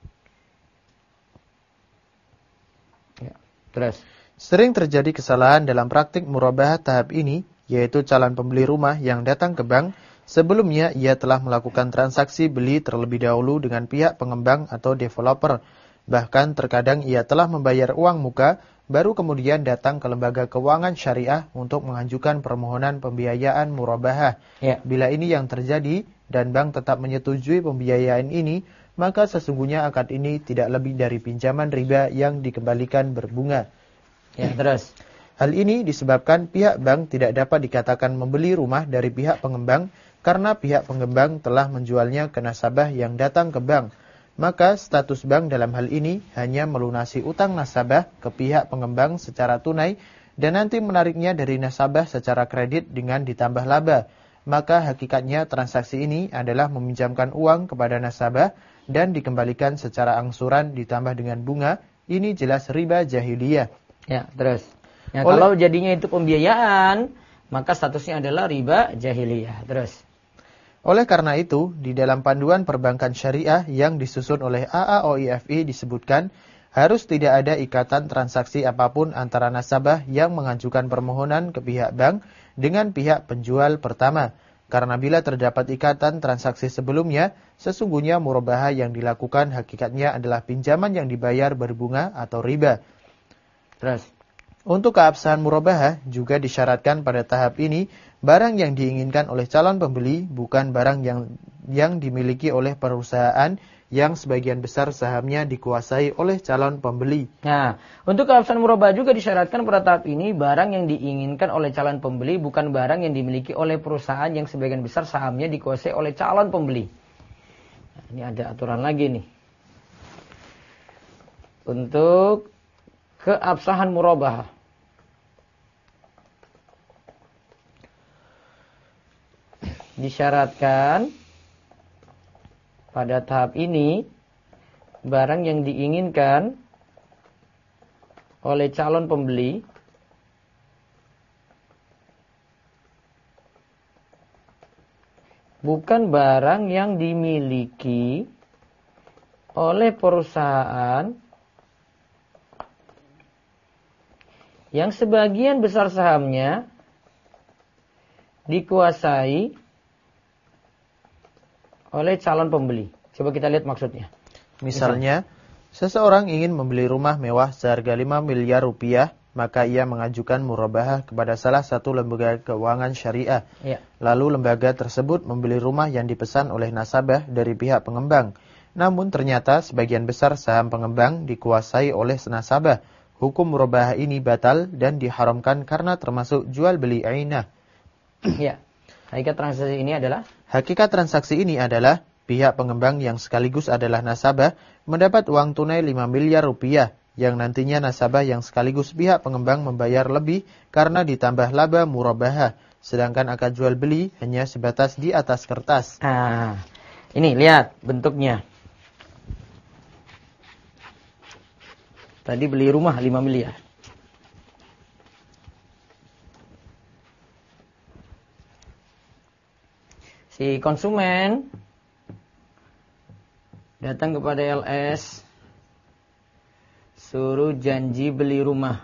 Terus. Sering terjadi kesalahan dalam praktik murabahah tahap ini, yaitu calon pembeli rumah yang datang ke bank, sebelumnya ia telah melakukan transaksi beli terlebih dahulu dengan pihak pengembang atau developer. Bahkan terkadang ia telah membayar uang muka, baru kemudian datang ke lembaga keuangan syariah untuk mengajukan permohonan pembiayaan murabahah. Ya. Bila ini yang terjadi dan bank tetap menyetujui pembiayaan ini, maka sesungguhnya akad ini tidak lebih dari pinjaman riba yang dikembalikan berbunga. Ya, terus. Hal ini disebabkan pihak bank tidak dapat dikatakan membeli rumah dari pihak pengembang karena pihak pengembang telah menjualnya ke nasabah yang datang ke bank. Maka status bank dalam hal ini hanya melunasi utang nasabah ke pihak pengembang secara tunai dan nanti menariknya dari nasabah secara kredit dengan ditambah laba. Maka hakikatnya transaksi ini adalah meminjamkan uang kepada nasabah dan dikembalikan secara angsuran ditambah dengan bunga. Ini jelas riba jahiliyah. Ya, terus. Ya, kalau jadinya itu pembiayaan, maka statusnya adalah riba jahiliyah. Terus. Oleh karena itu, di dalam panduan perbankan syariah yang disusun oleh AAOIFI disebutkan, harus tidak ada ikatan transaksi apapun antara nasabah yang mengajukan permohonan ke pihak bank dengan pihak penjual pertama. Karena bila terdapat ikatan transaksi sebelumnya, sesungguhnya murabahah yang dilakukan hakikatnya adalah pinjaman yang dibayar berbunga atau riba. Terus. Untuk keabsahan murabahah juga disyaratkan pada tahap ini, barang yang diinginkan oleh calon pembeli bukan barang yang dimiliki oleh perusahaan yang sebagian besar sahamnya dikuasai oleh calon pembeli. Nah, untuk keabsahan murabahah juga disyaratkan pada tahap ini, barang yang diinginkan oleh calon pembeli bukan barang yang dimiliki oleh perusahaan yang sebagian besar sahamnya dikuasai oleh calon pembeli. Nah, ini ada aturan lagi nih. Untuk keabsahan murabahah. Disyaratkan pada tahap ini, barang yang diinginkan oleh calon pembeli bukan barang yang dimiliki oleh perusahaan yang sebagian besar sahamnya dikuasai oleh calon pembeli. Coba kita lihat maksudnya. Misalnya, Seseorang ingin membeli rumah mewah seharga 5 miliar rupiah, maka ia mengajukan murabahah kepada salah satu lembaga keuangan syariah. Ya. Lalu lembaga tersebut membeli rumah yang dipesan oleh nasabah dari pihak pengembang. Namun ternyata sebagian besar saham pengembang dikuasai oleh nasabah. Hukum murabahah ini batal dan diharamkan karena termasuk jual beli ainah. Ya. Hakikat transaksi ini adalah pihak pengembang yang sekaligus adalah nasabah mendapat uang tunai 5 miliar rupiah yang nantinya nasabah yang sekaligus pihak pengembang membayar lebih karena ditambah laba murabahah, sedangkan akad jual beli hanya sebatas di atas kertas. Ini lihat bentuknya. Tadi beli rumah 5 miliar. Si konsumen datang kepada LS, suruh janji beli rumah.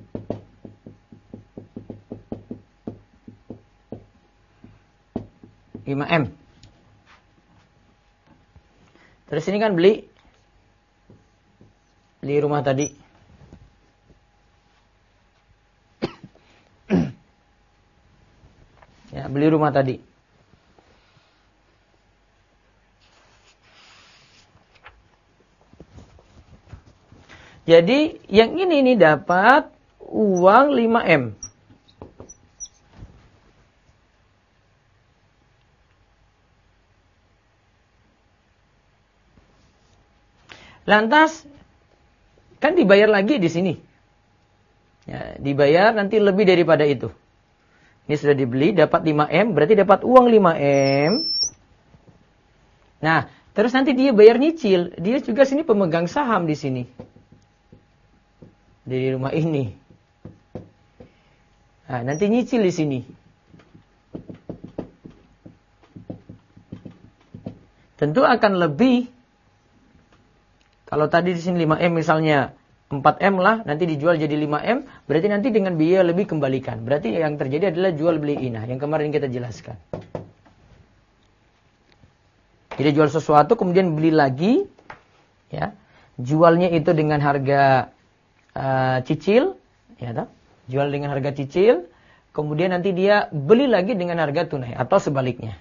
$5M. Terus ini kan beli rumah tadi. Ya, beli rumah tadi. Jadi yang ini dapat uang 5M. Lantas kan dibayar lagi di sini. Ya, dibayar nanti lebih daripada itu. Ini sudah dibeli dapat 5M, berarti dapat uang 5M. Nah, terus nanti dia bayar nyicil. Dia juga sini pemegang saham di sini. Dari rumah ini. Nah, nanti nyicil di sini. Tentu akan lebih. Kalau tadi di sini 5M misalnya 4M lah, nanti dijual jadi 5M, berarti nanti dengan biaya lebih kembalikan. Berarti yang terjadi adalah jual beli inah yang kemarin kita jelaskan. Jadi jual sesuatu kemudian beli lagi, ya. Jualnya itu dengan harga cicil, ya toh? Jual dengan harga cicil, kemudian nanti dia beli lagi dengan harga tunai atau sebaliknya.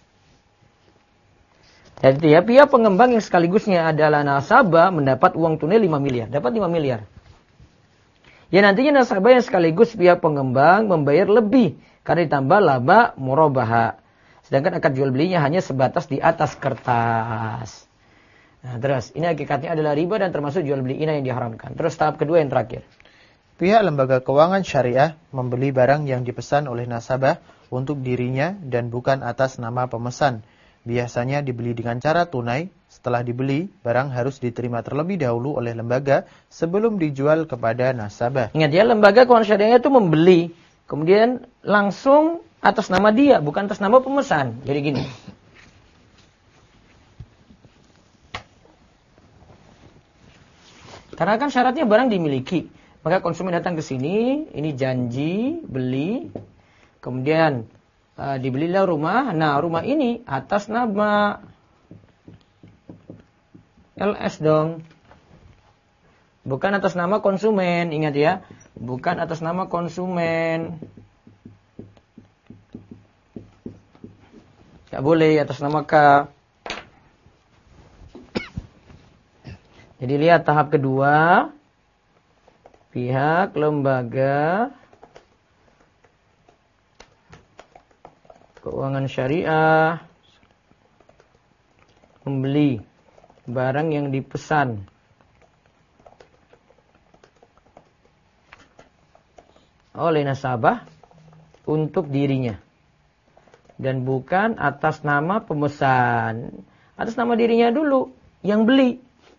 Jadi ya pihak pengembang yang sekaligusnya adalah nasabah mendapat uang tunai 5 miliar, dapat 5 miliar. Ya nantinya nasabah yang sekaligus pihak pengembang membayar lebih karena ditambah laba murabahah. Sedangkan akad jual belinya hanya sebatas di atas kertas. Nah, terus ini hakikatnya adalah riba dan termasuk jual beli inah yang diharamkan. Terus tahap kedua yang terakhir. Pihak lembaga keuangan syariah membeli barang yang dipesan oleh nasabah untuk dirinya dan bukan atas nama pemesan. Biasanya dibeli dengan cara tunai. Setelah dibeli, barang harus diterima terlebih dahulu oleh lembaga sebelum dijual kepada nasabah. Ingat ya, lembaga keuangan syariah itu membeli, kemudian langsung atas nama dia, bukan atas nama pemesan. Jadi gini. Karena kan syaratnya barang dimiliki. Maka konsumen datang ke sini, ini janji, beli. Kemudian dibelilah rumah. Nah, rumah ini atas nama LS dong. Bukan atas nama konsumen, ingat ya. Bukan atas nama konsumen. Tidak boleh atas nama K. Jadi lihat tahap kedua, pihak lembaga keuangan syariah membeli barang yang dipesan oleh nasabah untuk dirinya dan bukan atas nama pemesan, atas nama dirinya dulu yang beli.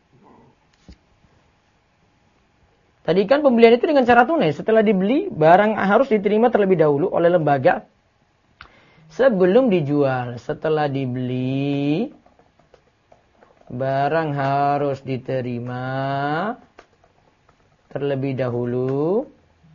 Tadi kan pembelian itu dengan cara tunai. Setelah dibeli, barang harus diterima terlebih dahulu oleh lembaga sebelum dijual. Setelah dibeli, barang harus diterima terlebih dahulu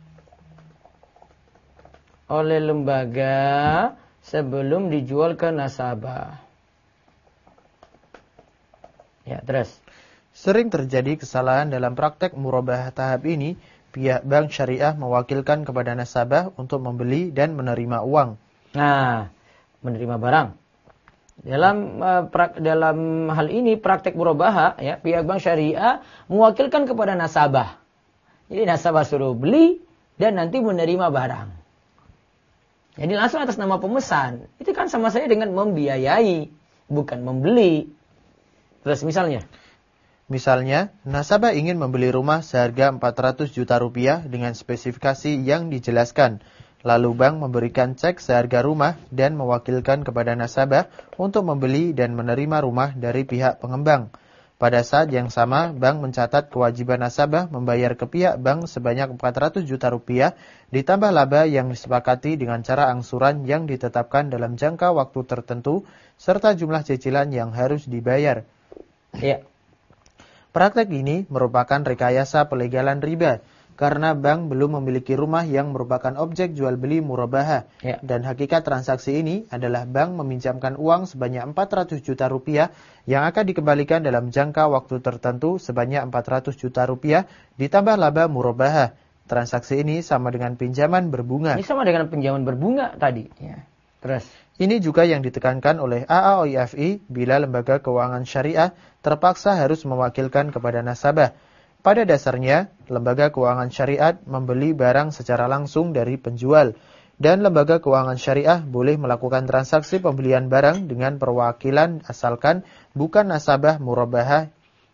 oleh lembaga sebelum dijual ke nasabah. Ya, terus. Sering terjadi kesalahan dalam praktek murabahah tahap ini, pihak bank syariah mewakilkan kepada nasabah untuk membeli dan menerima uang. Nah, menerima barang. Dalam hal ini praktek murabahah, ya, pihak bank syariah mewakilkan kepada nasabah. Jadi nasabah suruh beli dan nanti menerima barang. Jadi langsung atas nama pemesan. Itu kan sama saja dengan membiayai, bukan membeli. Terus Misalnya, nasabah ingin membeli rumah seharga 400 juta rupiah dengan spesifikasi yang dijelaskan. Lalu bank memberikan cek seharga rumah dan mewakilkan kepada nasabah untuk membeli dan menerima rumah dari pihak pengembang. Pada saat yang sama, bank mencatat kewajiban nasabah membayar ke pihak bank sebanyak 400 juta rupiah ditambah laba yang disepakati dengan cara angsuran yang ditetapkan dalam jangka waktu tertentu serta jumlah cicilan yang harus dibayar. Ya. Praktek ini merupakan rekayasa pelegalan riba karena bank belum memiliki rumah yang merupakan objek jual beli murabahah. Ya. Dan hakikat transaksi ini adalah bank meminjamkan uang sebanyak 400 juta rupiah yang akan dikembalikan dalam jangka waktu tertentu sebanyak 400 juta rupiah ditambah laba murabahah. Transaksi ini sama dengan pinjaman berbunga. Ini sama dengan pinjaman berbunga tadi. Ya. Terus. Ini juga yang ditekankan oleh AAOIFI bila lembaga keuangan syariah terpaksa harus mewakilkan kepada nasabah. Pada dasarnya, lembaga keuangan syariat membeli barang secara langsung dari penjual. Dan lembaga keuangan syariah boleh melakukan transaksi pembelian barang dengan perwakilan asalkan bukan nasabah murabahah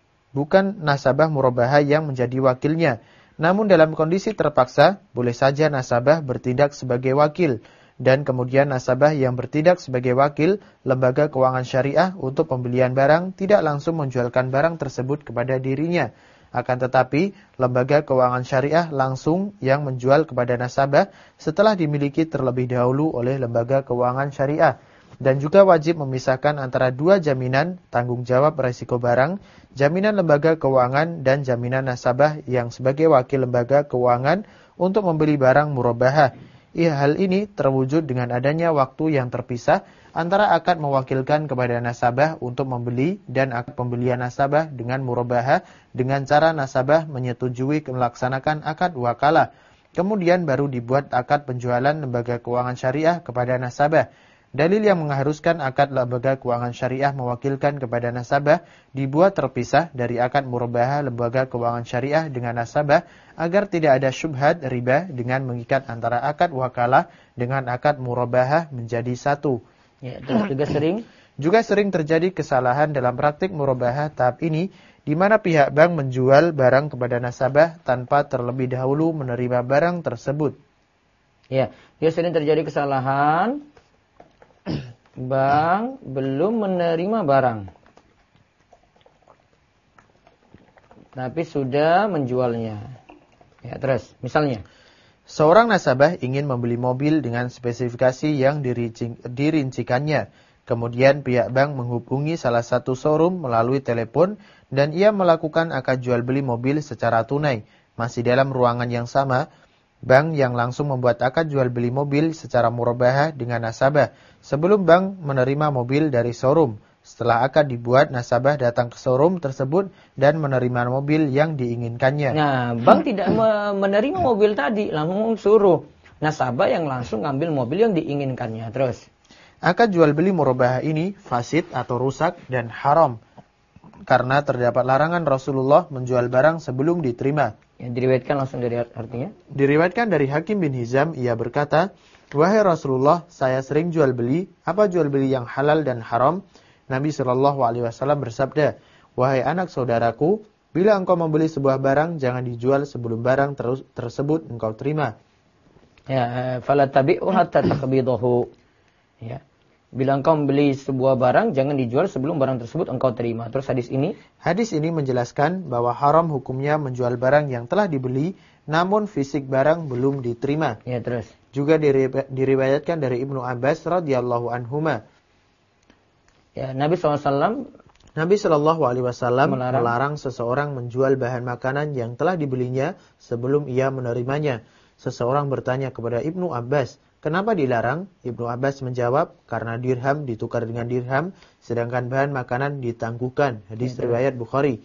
yang menjadi wakilnya. Namun dalam kondisi terpaksa, boleh saja nasabah bertindak sebagai wakil. Dan kemudian nasabah yang bertindak sebagai wakil lembaga keuangan syariah untuk pembelian barang tidak langsung menjualkan barang tersebut kepada dirinya. Akan tetapi, lembaga keuangan syariah langsung yang menjual kepada nasabah setelah dimiliki terlebih dahulu oleh lembaga keuangan syariah. Dan juga wajib memisahkan antara dua jaminan tanggung jawab risiko barang, jaminan lembaga keuangan dan jaminan nasabah yang sebagai wakil lembaga keuangan untuk membeli barang murabahah. Hal ini terwujud dengan adanya waktu yang terpisah antara akad mewakilkan kepada nasabah untuk membeli dan akad pembelian nasabah dengan murabahah dengan cara nasabah menyetujui melaksanakan akad wakalah. Kemudian baru dibuat akad penjualan lembaga keuangan syariah kepada nasabah. Dalil yang mengharuskan akad lembaga keuangan syariah mewakilkan kepada nasabah dibuat terpisah dari akad murabahah lembaga keuangan syariah dengan nasabah agar tidak ada syubhat riba dengan mengikat antara akad wakalah dengan akad murabahah menjadi satu. Ya, terus juga sering terjadi kesalahan dalam praktik murabahah tahap ini di mana pihak bank menjual barang kepada nasabah tanpa terlebih dahulu menerima barang tersebut. Ya, sering terjadi kesalahan bank belum menerima barang, tapi sudah menjualnya. Ya, terus, misalnya, seorang nasabah ingin membeli mobil dengan spesifikasi yang dirincikannya. Kemudian pihak bank menghubungi salah satu showroom melalui telepon dan ia melakukan akad jual beli mobil secara tunai. Masih dalam ruangan yang sama, bank yang langsung membuat akad jual beli mobil secara murabahah dengan nasabah sebelum bank menerima mobil dari showroom. Setelah akad dibuat, nasabah datang ke showroom tersebut dan menerima mobil yang diinginkannya. Nah, bank tidak menerima mobil tadi, langsung suruh nasabah yang langsung ngambil mobil yang diinginkannya. Terus, akad jual beli murabahah ini fasid atau rusak dan haram karena terdapat larangan Rasulullah menjual barang sebelum diterima. Ya, diriwayatkan langsung dari artinya. Diriwayatkan dari Hakim bin Hizam, ia berkata, "Wahai Rasulullah, saya sering jual beli. Apa jual beli yang halal dan haram?" Nabi SAW bersabda, "Wahai anak saudaraku, bila engkau membeli sebuah barang, jangan dijual sebelum barang tersebut engkau terima." Ya, fala tabi'u hatta taqbidahu. Ya. Bila engkau membeli sebuah barang, jangan dijual sebelum barang tersebut engkau terima. Terus hadis ini menjelaskan bahwa haram hukumnya menjual barang yang telah dibeli, namun fisik barang belum diterima. Ya, terus. Juga diriwayatkan dari Ibnu Abbas radhiyallahu anhuma. Ya, Nabi SAW melarang seseorang menjual bahan makanan yang telah dibelinya sebelum ia menerimanya. Seseorang bertanya kepada Ibnu Abbas, kenapa dilarang? Ibnu Abbas menjawab, karena dirham ditukar dengan dirham, sedangkan bahan makanan ditangguhkan. Hadis riwayat Bukhari.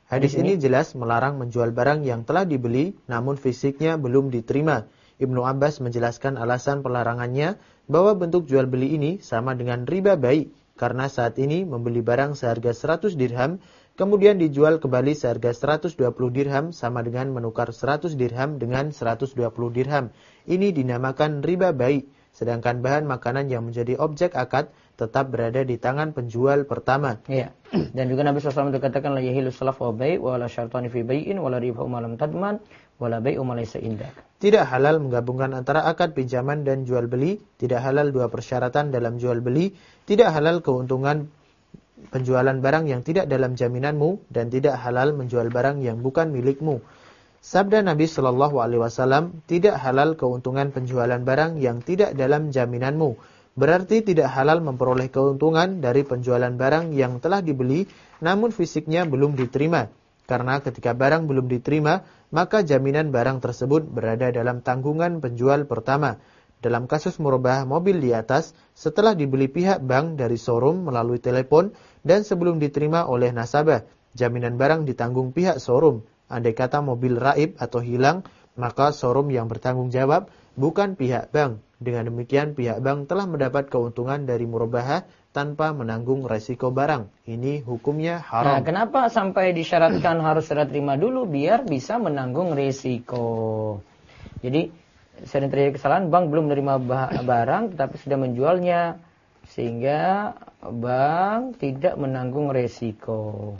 Hadis ini jelas melarang menjual barang yang telah dibeli namun fisiknya belum diterima. Ibnu Abbas menjelaskan alasan pelarangannya bahwa bentuk jual beli ini sama dengan riba bai, karena saat ini membeli barang seharga 100 dirham, kemudian dijual kembali seharga 120 dirham sama dengan menukar 100 dirham dengan 120 dirham. Ini dinamakan riba bai, sedangkan bahan makanan yang menjadi objek akad tetap berada di tangan penjual pertama. Iya. Dan juga Nabi SAW itu katakan la yahilu salaf wa bai' wa la syartani fi bai'in wa la riba ma lam tadman wa la bai'u ma laysa indak. Tidak halal menggabungkan antara akad pinjaman dan jual beli, tidak halal dua persyaratan dalam jual beli, tidak halal keuntungan penjualan barang yang tidak dalam jaminanmu, dan tidak halal menjual barang yang bukan milikmu. Sabda Nabi Shallallahu Alaihi Wasallam, tidak halal keuntungan penjualan barang yang tidak dalam jaminanmu. Berarti tidak halal memperoleh keuntungan dari penjualan barang yang telah dibeli, namun fisiknya belum diterima. Karena ketika barang belum diterima, maka jaminan barang tersebut berada dalam tanggungan penjual pertama. Dalam kasus murabahah mobil di atas, setelah dibeli pihak bank dari showroom melalui telepon dan sebelum diterima oleh nasabah, jaminan barang ditanggung pihak showroom. Andai kata mobil raib atau hilang, maka showroom yang bertanggung jawab, bukan pihak bank. Dengan demikian pihak bank telah mendapat keuntungan dari murabahah tanpa menanggung resiko barang. Ini hukumnya haram. Nah, kenapa sampai disyaratkan harus serah terima dulu biar bisa menanggung resiko? Jadi sering terjadi kesalahan, bank belum menerima barang tetapi sudah menjualnya, sehingga bank tidak menanggung resiko.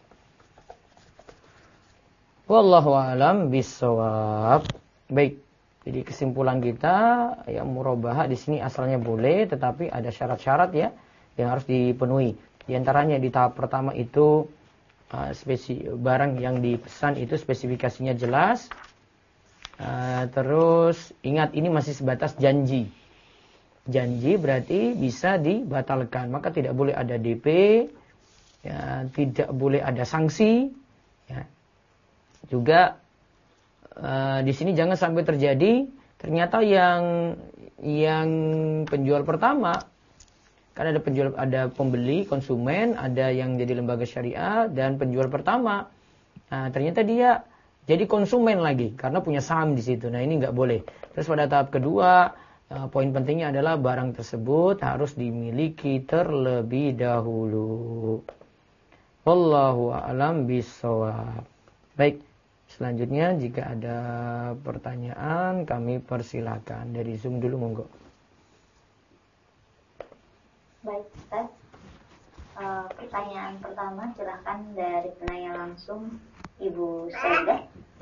Wallahu a'lam bishawab. Baik. Jadi kesimpulan kita, ya murabahah di sini asalnya boleh, tetapi ada syarat-syarat ya yang harus dipenuhi. Di antaranya di tahap pertama itu barang yang dipesan itu spesifikasinya jelas. Terus ingat ini masih sebatas janji. Janji berarti bisa dibatalkan, maka tidak boleh ada DP, ya, tidak boleh ada sanksi. Ya. Juga di sini jangan sampai terjadi ternyata yang penjual pertama, kan ada pembeli konsumen, ada yang jadi lembaga syariah dan penjual pertama. Nah, ternyata dia jadi konsumen lagi karena punya saham di situ. Nah, ini nggak boleh. Terus pada tahap kedua, poin pentingnya adalah barang tersebut harus dimiliki terlebih dahulu. Wallahu a'lam bishawab. Baik. Selanjutnya jika ada pertanyaan kami persilakan dari Zoom dulu, monggo. Baik, Ustaz. Pertanyaan pertama silahkan dari penanya langsung Ibu Saidah.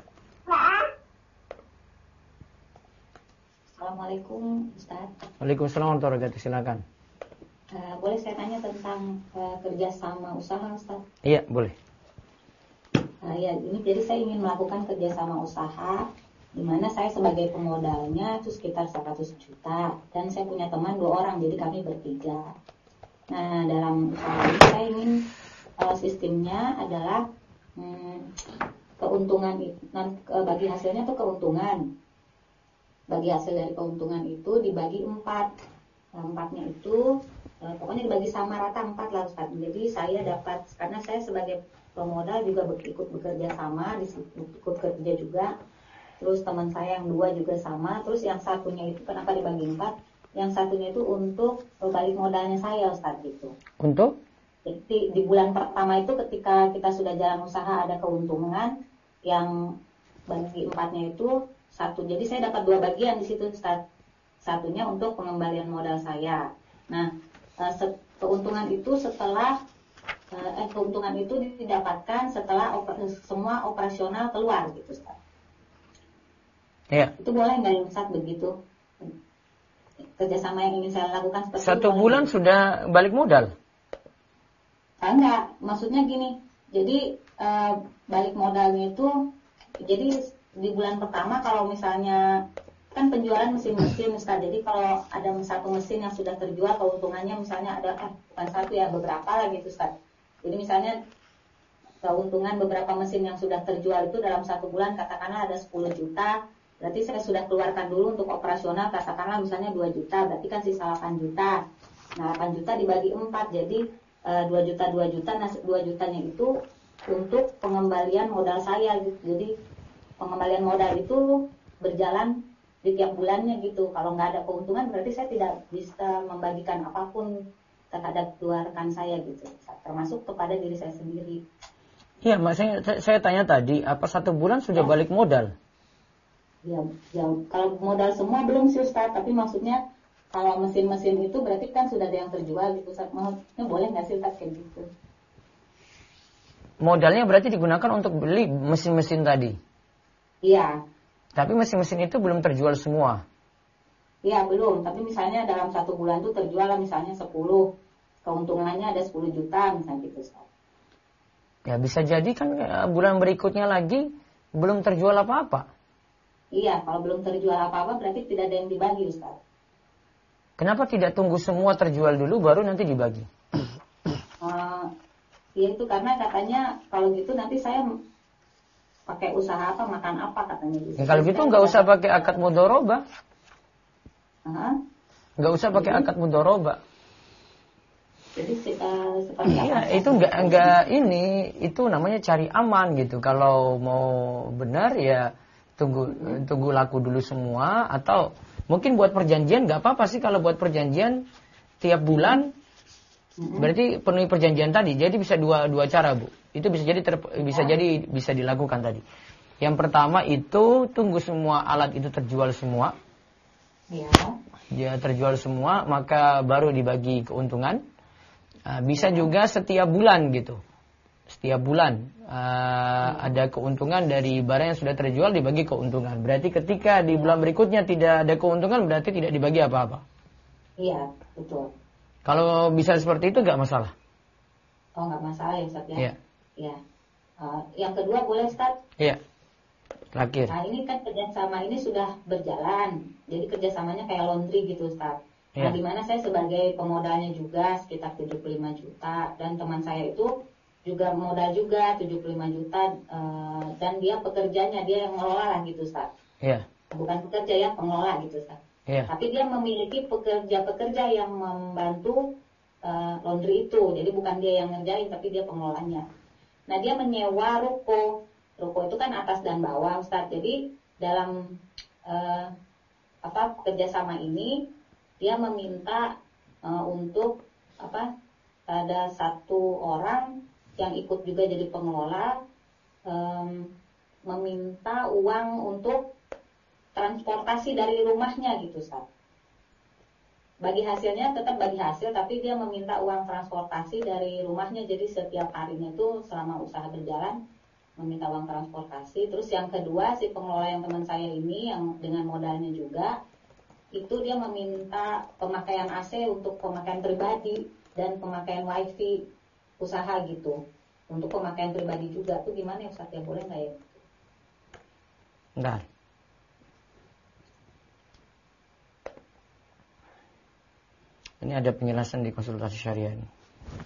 Assalamualaikum, Ustaz. Waalaikumsalam warahmatullahi wabarakatuh. Silakan. Boleh saya tanya tentang kerjasama usaha, Ustaz? Iya, boleh. Ya, ini jadi saya ingin melakukan kerjasama usaha, di mana saya sebagai pemodalnya itu sekitar 100 juta, dan saya punya teman 2 orang, jadi kami bertiga. Nah, dalam usaha ini saya ingin sistemnya adalah keuntungan, bagi hasilnya itu keuntungan. Bagi hasil dari keuntungan itu dibagi 4. Nah, 4-nya itu pokoknya dibagi sama rata 4 lah, Ustaz. Jadi saya dapat, karena saya sebagai pemodal juga ikut bekerja sama, ikut kerja juga. Terus teman saya yang 2 juga sama. Terus yang satunya itu kenapa dibagi 4? Yang satunya itu untuk balik modalnya saya, Ustaz, gitu. Untuk? Jadi di bulan pertama itu ketika kita sudah jalan usaha ada keuntungan, yang bagi 4-nya itu 1. Jadi saya dapat 2 bagian di situ, Ustaz. Satunya untuk pengembalian modal saya. Nah, keuntungan itu keuntungan itu didapatkan setelah semua operasional keluar gitu, Ustaz. Iya. Itu boleh nggak, Ustaz, begitu? Kerjasama yang ingin saya lakukan seperti 1 bulan sudah balik modal? Enggak, maksudnya gini. Jadi balik modalnya itu, jadi di bulan pertama kalau misalnya kan penjualan mesin-mesin, Ustaz. Jadi kalau ada satu mesin yang sudah terjual, keuntungannya misalnya ada bukan satu ya, beberapa lah gitu, Ustaz. Jadi misalnya keuntungan beberapa mesin yang sudah terjual itu dalam 1 bulan katakanlah ada 10 juta. Berarti saya sudah keluarkan dulu untuk operasional katakanlah misalnya 2 juta. Berarti kan sisa 8 juta. Nah, 8 juta dibagi 4. Jadi 2 juta. Nah, 2 jutanya itu untuk pengembalian modal saya gitu. Jadi pengembalian modal itu berjalan di tiap bulannya gitu. Kalau nggak ada keuntungan berarti saya tidak bisa membagikan apapun terhadap dua rekan saya gitu, termasuk kepada diri saya sendiri. Iya, makanya saya tanya tadi, apa 1 bulan sudah balik modal? Ya, kalau modal semua belum sih Ustaz, tapi maksudnya kalau mesin-mesin itu berarti kan sudah ada yang terjual gitu Ustaz. Maksudnya boleh nggak sih Ustaz kayak gitu? Modalnya berarti digunakan untuk beli mesin-mesin tadi? Iya. Tapi mesin-mesin itu belum terjual semua? Iya, belum. Tapi misalnya dalam 1 bulan itu terjual lah misalnya 10. Keuntungannya ada 10 juta misalnya gitu Ustaz. Ya bisa jadi kan bulan berikutnya lagi belum terjual apa-apa. Iya, kalau belum terjual apa-apa berarti tidak ada yang dibagi Ustaz. Kenapa tidak tunggu semua terjual dulu baru nanti dibagi? Ya itu karena katanya kalau gitu nanti saya pakai usaha apa, makan apa katanya. Ya, kalau gitu nggak usah pakai akad mudharabah. Nggak usah pakai akad mudharabah. Jadi seperti iya, itu enggak ini, itu namanya cari aman gitu. Kalau mau benar ya tunggu laku dulu semua, atau mungkin buat perjanjian nggak apa-apa sih kalau buat perjanjian tiap bulan. Berarti penuhi perjanjian tadi. Jadi bisa dua cara, Bu. Itu bisa jadi bisa dilakukan tadi. Yang pertama itu tunggu semua alat itu terjual semua. Ya. Ya terjual semua, maka baru dibagi keuntungan. Bisa juga setiap bulan gitu. Setiap bulan ada keuntungan dari barang yang sudah terjual dibagi keuntungan. Berarti ketika di bulan berikutnya tidak ada keuntungan berarti tidak dibagi apa-apa. Iya, betul. Kalau bisa seperti itu nggak masalah. Oh, nggak masalah ya Ustaz ya? Iya. Iya. Yang kedua boleh Ustaz? Iya. Terakhir. Nah ini kan kerjasama ini sudah berjalan. Jadi kerjasamanya kayak laundry gitu Ustaz. Nah, di mana saya sebagai pemodalnya juga sekitar 75 juta dan teman saya itu juga modal juga 75 juta dan dia pekerjanya, dia yang ngelola lah gitu Ustaz. Iya. Bukan pekerja ya, pengelola gitu Ustaz. Iya. Tapi dia memiliki pekerja-pekerja yang membantu laundry itu. Jadi bukan dia yang ngerjain tapi dia pengelolanya. Nah, dia menyewa ruko. Ruko itu kan atas dan bawah Ustaz. Jadi dalam kerjasama ini dia meminta untuk ada 1 orang yang ikut juga jadi pengelola meminta uang untuk transportasi dari rumahnya gitu Ustaz. Bagi hasilnya tetap bagi hasil, tapi dia meminta uang transportasi dari rumahnya. Jadi setiap harinya itu selama usaha berjalan meminta uang transportasi. Terus yang kedua, si pengelola yang teman saya ini yang dengan modalnya juga itu dia meminta pemakaian AC untuk pemakaian pribadi dan pemakaian wifi usaha gitu. Untuk pemakaian pribadi juga tuh gimana ya Ustaz ya, boleh nggak ya? Enggak. Ini ada penjelasan di konsultasi syariah ini.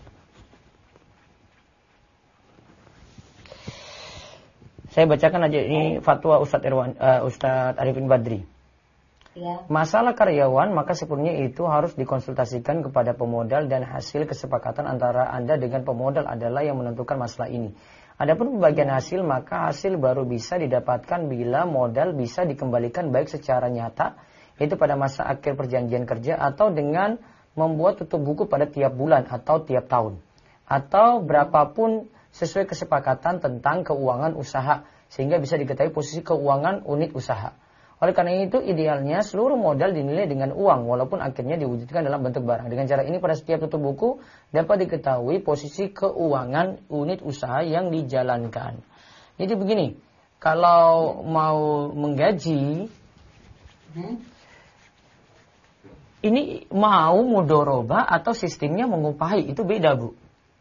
Saya bacakan aja ini fatwa Ustadz Arifin Badri. Ya. Masalah karyawan maka sepenuhnya itu harus dikonsultasikan kepada pemodal dan hasil kesepakatan antara Anda dengan pemodal adalah yang menentukan masalah ini. Adapun pembagian hasil maka hasil baru bisa didapatkan bila modal bisa dikembalikan baik secara nyata yaitu pada masa akhir perjanjian kerja atau dengan membuat tutup buku pada tiap bulan atau tiap tahun atau berapapun sesuai kesepakatan tentang keuangan usaha sehingga bisa diketahui posisi keuangan unit usaha. Oleh karena itu idealnya seluruh modal dinilai dengan uang walaupun akhirnya diwujudkan dalam bentuk barang. Dengan cara ini pada setiap tutup buku dapat diketahui posisi keuangan unit usaha yang dijalankan. Jadi begini, kalau mau menggaji ini mau mudharabah atau sistemnya mengupahi itu beda, Bu.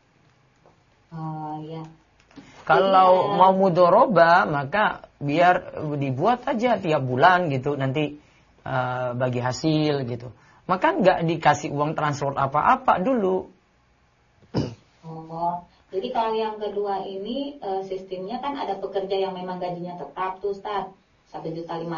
Oh ya. Kalau mau mudharabah maka biar dibuat aja tiap bulan gitu nanti bagi hasil gitu. Maka nggak dikasih uang transport apa-apa dulu. Oh, jadi kalau yang kedua ini sistemnya kan ada pekerja yang memang gajinya tetap tuh Ustaz 1.500.000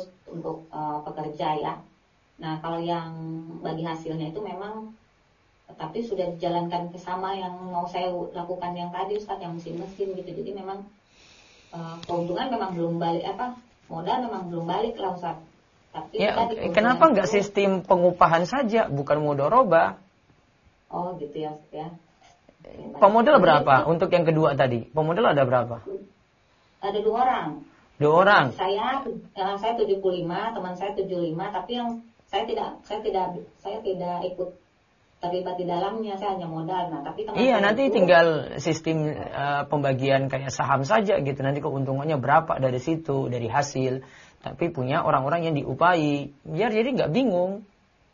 untuk pekerja ya. Nah kalau yang bagi hasilnya itu memang tapi sudah dijalankan ke sama yang mau saya lakukan yang tadi Ustaz, yang mesin-mesin gitu. Jadi memang keuntungan memang belum balik, modal memang belum balik lah Ustaz. Tapi Ya, kenapa nggak sistem pengupahan saja, bukan mudharabah? Oh gitu ya Ustaz ya. Pemodal berapa untuk yang kedua tadi? Pemodal ada berapa? Ada 2 orang. 2 orang. Saya 75, teman saya 75, tapi yang saya tidak ikut terlibat di dalamnya, saya hanya modal. Nah, tapi teman Iya, saya nanti itu, tinggal sistem pembagian kayak saham saja gitu. Nanti keuntungannya berapa dari situ, dari hasil. Tapi punya orang-orang yang diupayi, biar jadi nggak bingung.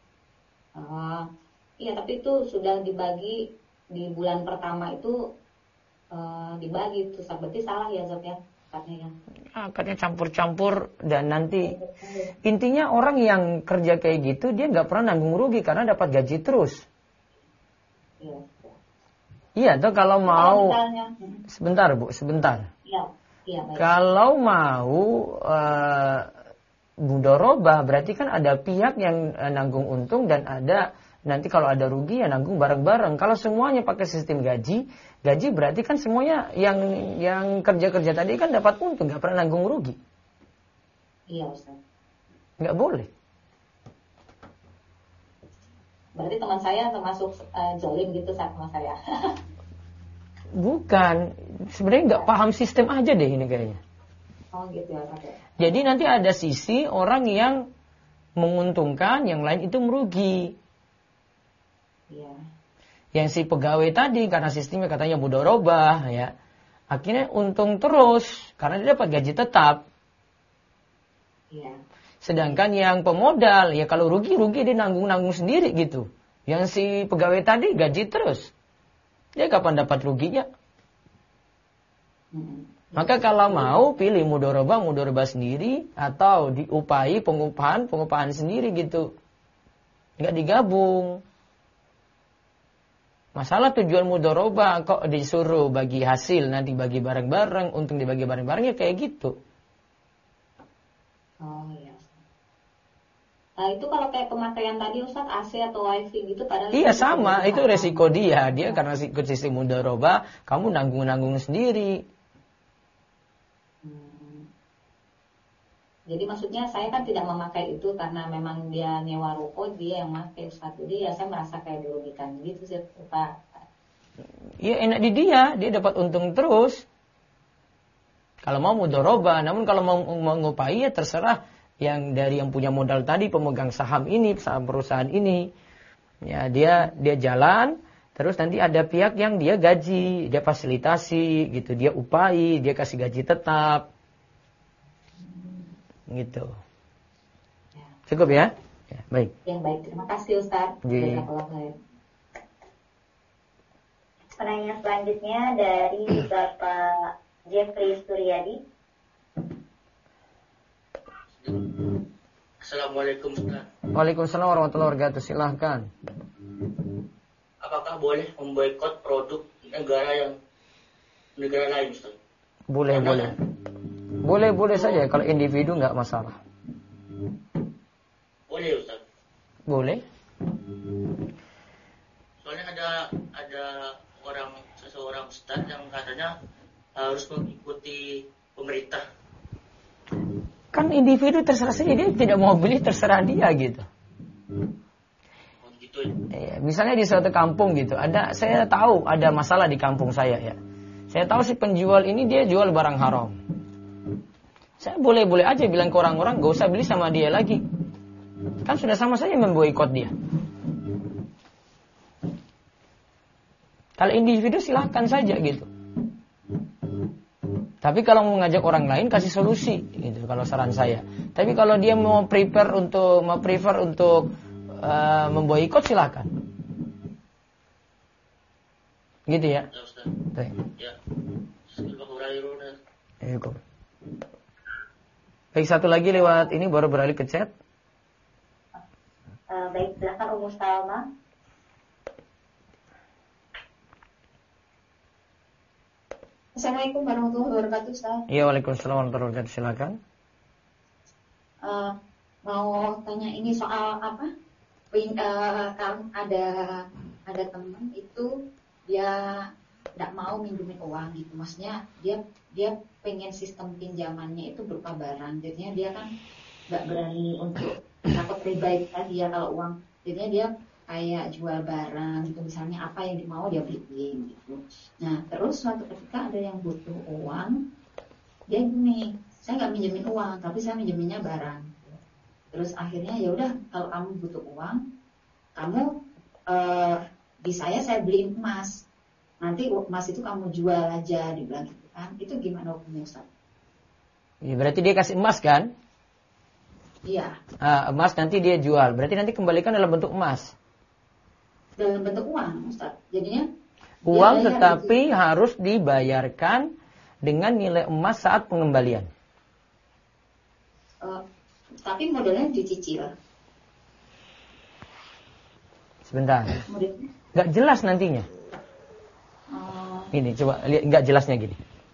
iya, tapi itu sudah dibagi di bulan pertama itu dibagi itu, berarti salah ya Zat ya, katanya. Akadnya campur-campur dan nanti intinya orang yang kerja kayak gitu dia nggak pernah nanggung rugi karena dapat gaji terus. Iya. Iya, tuh kalau mau misalnya, sebentar Bu, sebentar. Iya, baik. Kalau mau mudharabah berarti kan ada pihak yang nanggung untung dan ada nanti kalau ada rugi ya nanggung bareng-bareng. Kalau semuanya pakai sistem gaji berarti kan semuanya yang kerja-kerja tadi kan dapat untung, nggak pernah nanggung rugi. Iya Ustaz. Nggak boleh. Berarti teman saya termasuk jolim gitu saat sama saya. Bukan, sebenarnya nggak paham sistem aja deh ini kayaknya. Oh gitu ya Ustaz. Jadi nanti ada sisi orang yang menguntungkan, yang lain itu merugi. Iya. Yang si pegawai tadi karena sistemnya katanya mudharabah ya, akhirnya untung terus karena dia dapat gaji tetap. Iya. Sedangkan yang pemodal ya kalau rugi dia nanggung sendiri gitu. Yang si pegawai tadi gaji terus, dia kapan dapat ruginya? Maka kalau mau pilih mudharabah sendiri atau diupahi pengupahan sendiri gitu, nggak digabung. Masalah tujuan mudharabah kok disuruh bagi hasil, nanti bagi bareng-bareng, untung dibagi bareng-bareng ya kayak gitu. Oh iya. Nah itu kalau kayak pemakaian tadi Ustaz, AC atau WiFi gitu padahal Iya sama, itu resiko dia karena ikut sistem mudharabah, kamu nanggung sendiri. Jadi maksudnya saya kan tidak memakai itu karena memang dia nyewa ruko, dia yang pakai Ustaz. Jadi ya saya merasa kayak dirugikan gitu sih Pak. Iya enak di dia dapat untung terus. Kalau mau mudharabah, namun kalau mau mengupahi ya terserah yang dari yang punya modal tadi, pemegang saham ini, saham perusahaan ini. Ya dia jalan, terus nanti ada pihak yang dia gaji, dia fasilitasi gitu, dia upahi, dia kasih gaji tetap. Gitu. Cukup ya? Ya, baik. Yang baik, terima kasih Ustaz. Pertanyaan selanjutnya dari Bapak Jeffrey Suryadi. Assalamualaikum Ustaz. Waalaikumsalam warahmatullahi wabarakatuh. Silahkan. Apakah boleh memboikot produk negara lain Ustaz? Boleh. Boleh saja kalau individu nggak masalah. Boleh Ustaz. Boleh. Soalnya ada seseorang Ustaz yang katanya harus mengikuti pemerintah. Kan individu terserah saja, dia tidak mau beli terserah dia gitu. Oh gitu ya. Misalnya di suatu kampung gitu, saya tahu ada masalah di kampung saya ya. Saya tahu si penjual ini dia jual barang haram. Saya boleh aja bilang ke orang-orang gak usah beli sama dia lagi. Kan sudah sama saja memboikot dia. Kalau individu silahkan saja gitu. Tapi kalau mau ngajak orang lain kasih solusi gitu kalau saran saya. Tapi kalau dia mau prefer untuk memboikot silahkan. Gitu ya. Ya. Baik, satu lagi lewat ini baru beralih ke chat. Baik, silakan Ummu Salma. Assalamualaikum warahmatullahi wabarakatuh, Ustaz. Iya, waalaikumsalam warahmatullahi wabarakatuh. Silakan. Mau tanya ini soal apa? Kan ada ada temen itu dia nggak mau minjemin uang gitu, maksudnya dia pengen sistem pinjamannya itu berupa barang, jadinya dia kan nggak berani untuk takut riba tadi ya kalau uang, jadinya dia kayak jual barang gitu, misalnya apa yang mau dia beliin gitu. Nah terus suatu ketika ada yang butuh uang, dia gini, saya nggak minjemin uang tapi saya minjeminnya barang. Terus akhirnya ya udah, kalau kamu butuh uang, kamu di saya beliin emas, nanti emas itu kamu jual aja, dibilang gitu kan. Itu gimana hukumnya Ustaz? Ya, berarti dia kasih emas kan? Iya. Emas nanti dia jual, berarti nanti kembalikan dalam bentuk emas. Dalam bentuk uang Ustaz. Jadinya uang tetapi harus dibayarkan dengan nilai emas saat pengembalian. Tapi modelnya dicicil. Sebentar. Modelnya? Nggak jelas nantinya. Ini coba lihat, nggak jelasnya gini.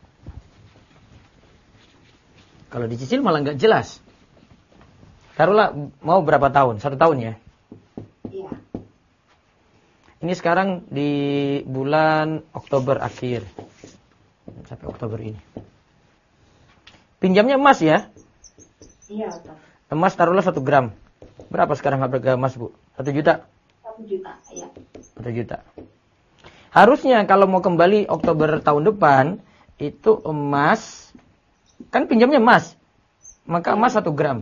Kalau dicicil malah nggak jelas. Taruhlah mau berapa tahun? 1 tahun ya? Iya. Ini sekarang di bulan Oktober akhir. Sampai Oktober ini. Pinjamnya emas ya? Iya, Pak. Emas taruhlah 1 gram. Berapa sekarang harga emas, Bu? 1 juta? 1 juta, ya. 1 juta. Harusnya kalau mau kembali Oktober tahun depan, itu emas, kan pinjamnya emas. Maka emas 1 gram.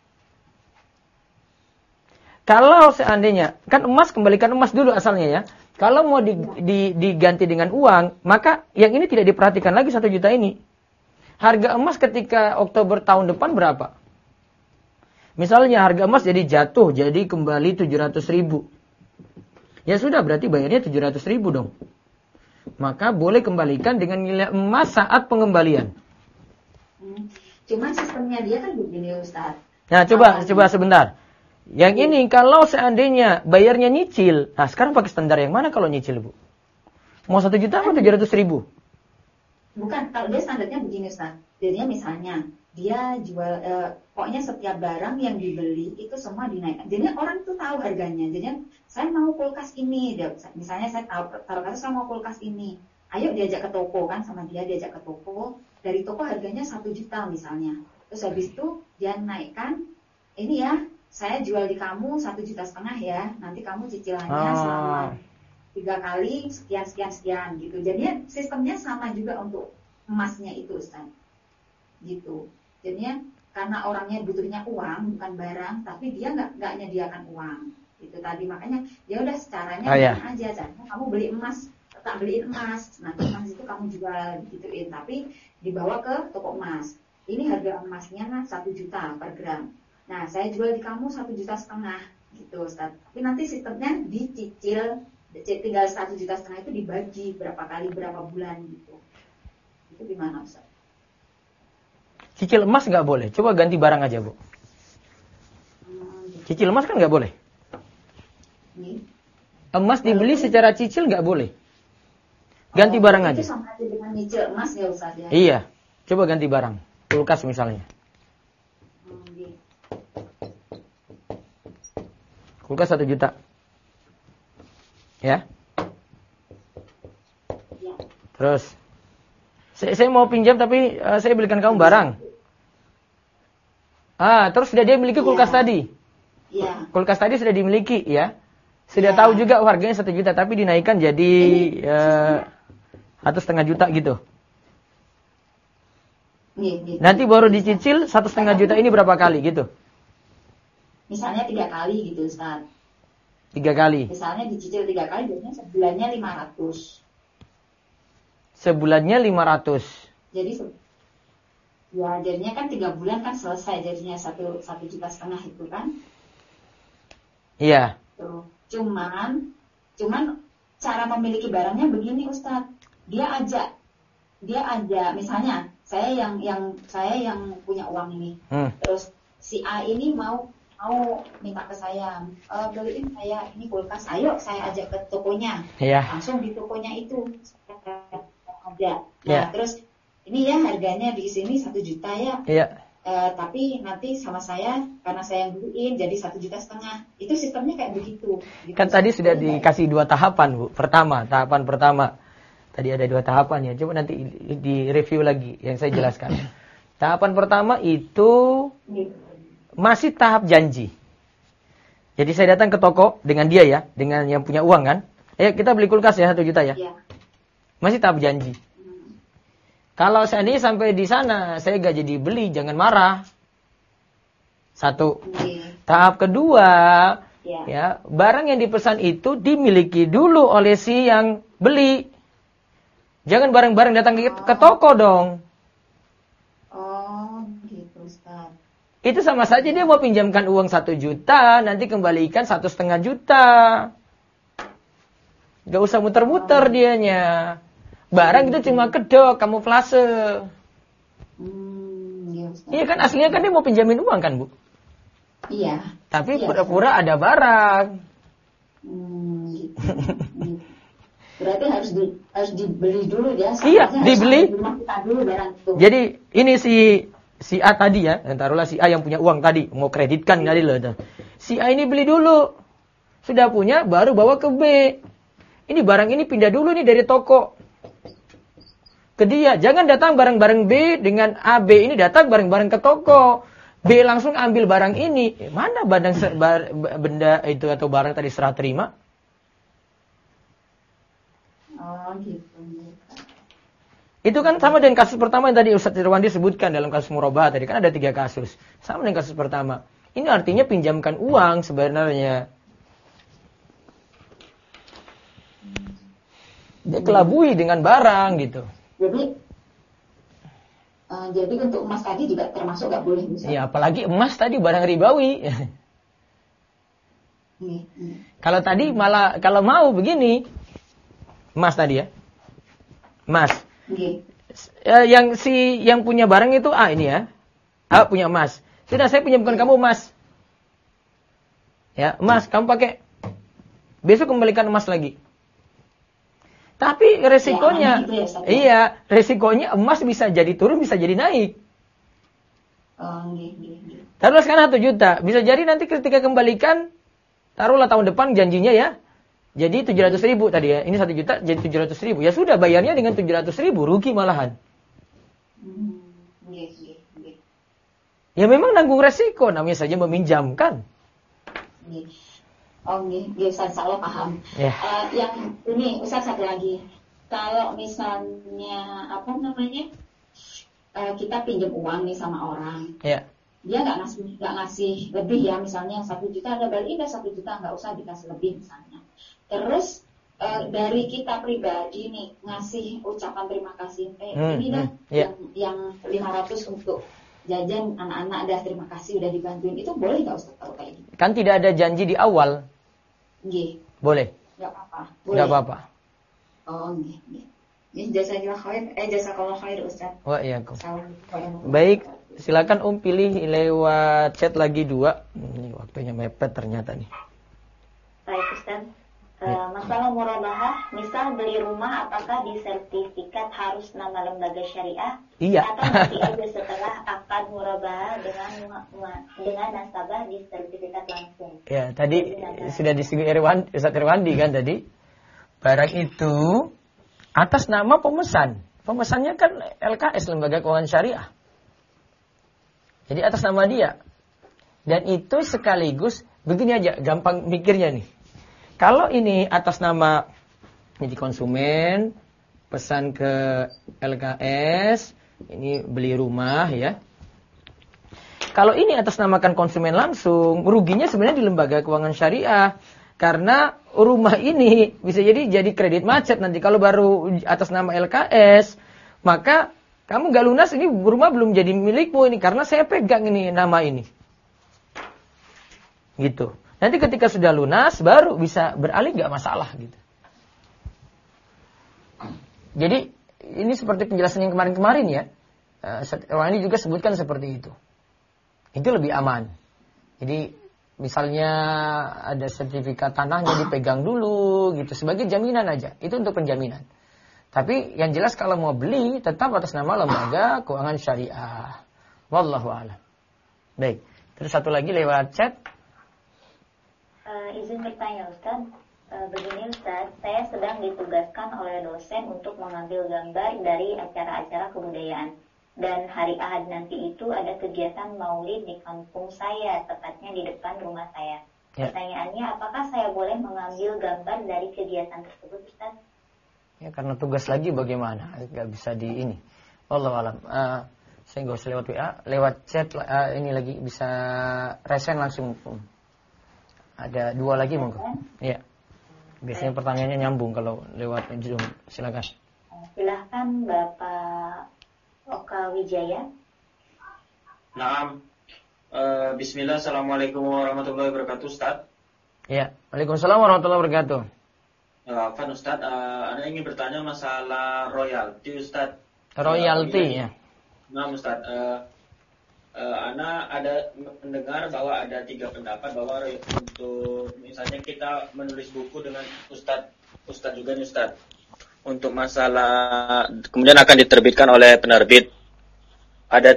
Kalau seandainya, kan emas kembalikan emas dulu asalnya ya. Kalau mau diganti dengan uang, maka yang ini tidak diperhatikan lagi 1 juta ini. Harga emas ketika Oktober tahun depan berapa? Misalnya harga emas jadi jatuh, jadi kembali 700.000. Ya sudah, berarti bayarnya 700.000 dong. Maka boleh kembalikan dengan nilai emas saat pengembalian. Cuma sistemnya dia kan begini Ustaz. Nah coba sebentar. Yang ini kalau seandainya bayarnya nyicil, nah sekarang pakai standar yang mana kalau nyicil, Bu? Mau 1 juta atau 700.000? Bukan, kalau dia standarnya begini Ustaz. Jadinya misalnya dia jual, pokoknya setiap barang yang dibeli itu semua dinaikkan. Jadi orang itu tahu harganya. Jadi saya mau kulkas ini, misalnya saya taruh kata saya mau kulkas ini. Ayo diajak ke toko kan, sama dia diajak ke toko. Dari toko harganya 1 juta misalnya. Terus habis itu dia naikkan, ini ya saya jual di kamu 1,5 juta ya. Nanti kamu cicilannya selama 3 kali sekian gitu. Jadi sistemnya sama juga untuk emasnya itu Ustaz. Gitu. Jadinya karena orangnya butuhnya uang bukan barang, tapi dia nggak nyediakan uang. Itu tadi makanya ya udah caranya aja, caranya kamu beli emas, tak beliin emas, nanti emas itu kamu jual gituin, tapi dibawa ke toko emas. Ini harga emasnya 1 juta per gram. Nah saya jual di kamu 1,5 juta gitu Ustaz. Tapi nanti sistemnya dicicil, tinggal 1,5 juta itu dibagi berapa kali berapa bulan gitu. Itu gimana Ustaz? Cicil emas nggak boleh. Coba ganti barang aja, Bu. Cicil emas kan nggak boleh. Emas dibeli secara cicil nggak boleh. Ganti barang aja. Itu sama aja dengan nyicil emas ya Ustaz ya? Iya. Coba ganti barang. Kulkas misalnya. Kulkas 1 juta. Ya. Terus. Saya mau pinjam tapi saya belikan kamu barang. Terus sudah dia miliki kulkas tadi. Iya. Kulkas tadi sudah dimiliki ya. Sudah tahu juga harganya 1 juta tapi dinaikkan jadi 1,5 juta gitu. Nanti baru dicicil 1,5 juta ini berapa kali gitu? Misalnya 3 kali gitu Ustaz. 3 kali. Misalnya dicicil 3 kali, jadinya sebulannya 500. Sebulannya 500. Jadi ya jadinya kan 3 bulan kan selesai, jadinya 1,5 juta itu kan. Iya. Tuh. Cuman cara memiliki barangnya begini Ustaz. Dia ajak misalnya saya yang punya uang ini. Terus si A ini mau minta ke saya, beliin saya ini kulkas. Ayo saya ajak ke tokonya. Iya. Langsung di tokonya itu ada. Nah, terus ini ya harganya di sini 1 juta ya. Iya. tapi nanti sama saya karena saya yang beliin jadi 1,5 juta. Itu sistemnya kayak begitu. Gitu. Kan tadi sudah dikasih 2 tahapan, Bu. Tahapan pertama. Tadi ada 2 tahapan ya. Coba nanti di review lagi yang saya jelaskan. Tahapan pertama itu masih tahap janji. Jadi saya datang ke toko dengan dia ya, dengan yang punya uang kan. Kita beli kulkas ya 1 juta ya. Masih tahap janji. Kalau seandainya sampai di sana saya gak jadi beli, jangan marah. 1. Tahap kedua, ya, barang yang dipesan itu dimiliki dulu oleh si yang beli. Jangan bareng-bareng datang ke toko dong. Oh, gitu Ustaz. Itu sama saja dia mau pinjamkan uang 1 juta, nanti kembalikan 1,5 juta. Gak usah muter-muter dianya. Barang itu cuma kedok, kamuflase. Iya kan, aslinya kan dia mau pinjamin uang kan, Bu? Iya. Tapi pura-pura ada barang. Gitu. Berarti harus dibeli dulu ya. Iya, dibeli. Kita dulu barang itu. Jadi ini si A tadi ya, taruhlah si A yang punya uang tadi, mau kreditkan tadi loh. Si A ini beli dulu. Sudah punya, baru bawa ke B. Ini barang ini pindah dulu nih dari toko ke dia. Jangan datang bareng-bareng B dengan A, B ini datang bareng-bareng ke toko. B langsung ambil barang ini. Mana benda itu atau barang tadi serah terima? Oh gitu. Itu kan sama dengan kasus pertama yang tadi Ustaz Irwandi sebutkan dalam kasus murabah tadi. Kan ada 3 kasus. Sama dengan kasus pertama. Ini artinya pinjamkan uang sebenarnya. Dia kelabui dengan barang gitu. Jadi untuk emas tadi juga termasuk nggak boleh misalnya. Ya apalagi emas tadi barang ribawi. Kalau tadi malah kalau mau begini, emas tadi ya, emas. Yang punya barang itu A ini ya, A punya emas. Sudah saya pinjamkan kamu emas. Ya emas kamu pakai. Besok kembalikan emas lagi. Tapi resikonya, resikonya emas bisa jadi turun, bisa jadi naik. Taruhlah sekarang 1 juta, bisa jadi nanti ketika kembalikan, taruhlah tahun depan janjinya ya, jadi 700.000 tadi ya, ini 1 juta jadi 700.000. Ya sudah bayarnya dengan 700.000, rugi malahan. Ya memang nanggung resiko, namanya saja meminjamkan. Oh, Ustaz, saya paham. Yeah. Yang ini Ustaz satu lagi. Kalau misalnya kita pinjam uang nih sama orang, dia nggak ngasih lebih ya, misalnya 1 juta ada balik, 1 juta nggak usah dikasih lebih misalnya. Terus dari kita pribadi nih ngasih ucapan terima kasih, ini dah yang 500 untuk jajan anak-anak, dah terima kasih udah dibantuin, itu boleh nggak Ustaz kalau kayak gitu? Kan tidak ada janji di awal. Boleh. Nggak apa-apa. Nggak apa-apa. Oh, ini jazakallah khair Ustaz. Baik, silakan pilih lewat chat lagi 2. Ini waktunya mepet ternyata nih. Baik Ustaz. Masalah murabahah, misal beli rumah, apakah di sertifikat harus nama lembaga syariah? Iya. Atau nanti aja setelah akad murabahah dengan nasabah di sertifikat langsung? Ya, tadi sudah disinggung Ustaz Irwandi kan tadi. Barang itu atas nama pemesan. Pemesannya kan LKS, Lembaga Keuangan Syariah. Jadi atas nama dia. Dan itu sekaligus, begini aja, gampang mikirnya nih. Kalau ini atas nama jadi konsumen, pesan ke LKS, ini beli rumah ya. Kalau ini atas namakan konsumen langsung, ruginya sebenarnya di lembaga keuangan syariah. Karena rumah ini bisa jadi kredit macet nanti. Kalau baru atas nama LKS, maka kamu gak lunas, ini rumah belum jadi milikmu ini. Karena saya pegang ini nama ini. Gitu. Nanti ketika sudah lunas, baru bisa beralih gak masalah gitu. Jadi ini seperti penjelasan yang kemarin-kemarin ya. Orang ini juga sebutkan seperti itu. Itu lebih aman. Jadi misalnya ada sertifikat tanahnya dipegang dulu gitu. Sebagai jaminan aja. Itu untuk penjaminan. Tapi yang jelas kalau mau beli tetap atas nama lembaga keuangan syariah. Wallahu a'lam. Baik. Terus satu lagi lewat chat. Izin bertanya Ustaz. Begini Ustaz, saya sedang ditugaskan oleh dosen untuk mengambil gambar dari acara-acara kebudayaan. Dan hari Ahad nanti itu ada kegiatan maulid di kampung saya, tepatnya di depan rumah saya. Ya. Pertanyaannya, apakah saya boleh mengambil gambar dari kegiatan tersebut Ustaz? Ya, karena tugas lagi bagaimana? Gak bisa di ini. Wallahu a'lam. Saya nggak usah lewat WA, lewat chat ini lagi bisa resen langsung. Ada 2 lagi monggo. Iya. Biasanya pertanyaannya nyambung kalau lewat Zoom. Silakan. Silahkan Bapak Oka Wijaya. Naam. Bismillah. Assalamualaikum warahmatullahi wabarakatuh Ustaz. Iya. Waalaikumsalam warahmatullahi wabarakatuh. Afan Ustaz, Anda ingin bertanya masalah royalti Ustaz. Royalti ya. Nah Ustaz, Ana ada mendengar bahwa ada 3 pendapat bahwa untuk misalnya kita menulis buku dengan Ustaz juga nih Ustaz. Untuk masalah kemudian akan diterbitkan oleh penerbit. Ada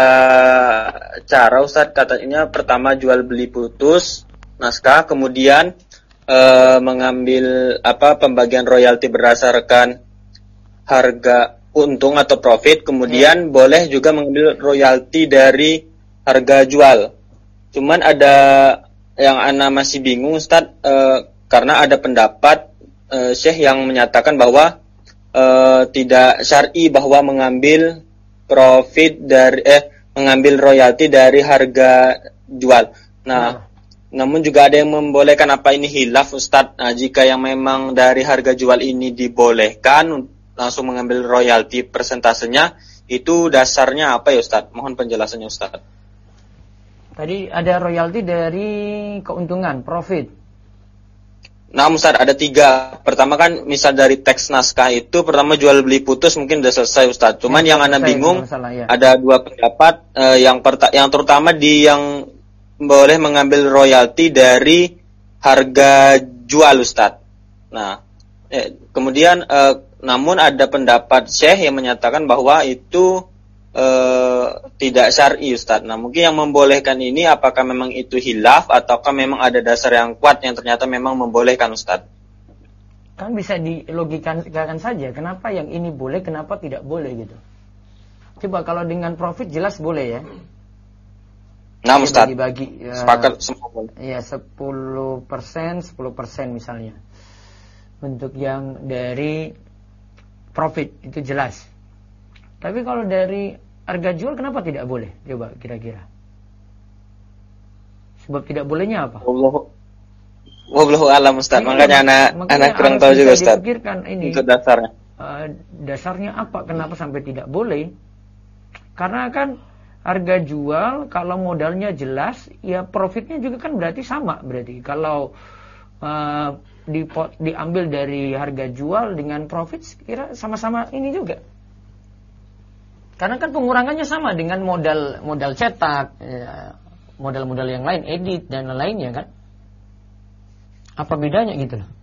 3 cara Ustaz katanya. Pertama jual beli putus naskah, kemudian mengambil pembagian royalti berdasarkan harga untung atau profit, kemudian boleh juga mengambil royalti dari harga jual. Cuman ada yang Ana masih bingung Ustaz, karena ada pendapat Syekh yang menyatakan bahwa tidak syar'i bahwa mengambil profit dari mengambil royalti dari harga jual. Nah, namun juga ada yang membolehkan. Apa ini khilaf Ustaz? Nah, jika yang memang dari harga jual ini dibolehkan langsung mengambil royalti persentasenya, itu dasarnya apa ya Ustaz? Mohon penjelasannya Ustaz. Tadi ada royalti dari keuntungan, profit. Nah Ustaz, ada 3. Pertama kan misal dari teks naskah itu, pertama jual beli putus mungkin udah selesai Ustaz. Cuman yang Ana bingung, ada 2 pendapat. Yang terutama yang boleh mengambil royalti dari harga jual Ustaz. Nah, kemudian namun ada pendapat Syekh yang menyatakan bahwa itu tidak syar'i Ustaz. Nah, mungkin yang membolehkan ini apakah memang itu khilaf ataukah memang ada dasar yang kuat yang ternyata memang membolehkan Ustaz? Kan bisa dilogikakan saja, kenapa yang ini boleh, kenapa tidak boleh gitu. Coba kalau dengan profit jelas boleh ya. Nah Ustaz, bagi-bagi sepakat semua boleh. Ya 10% misalnya. Untuk yang dari profit itu jelas. Tapi kalau dari harga jual kenapa tidak boleh? Coba kira-kira. Sebab tidak bolehnya apa? Wallahu a'lam Ustaz. Makanya anak kurang tahu juga Ustaz. Ini untuk dasarnya. Dasarnya apa? Kenapa sampai tidak boleh? Karena kan harga jual kalau modalnya jelas, ya profitnya juga kan berarti sama. Berarti kalau diambil dari harga jual dengan profit, kira sama-sama ini juga. Karena kan pengurangannya sama dengan modal cetak, modal-modal yang lain, edit dan lainnya kan. Apa bedanya gitu loh?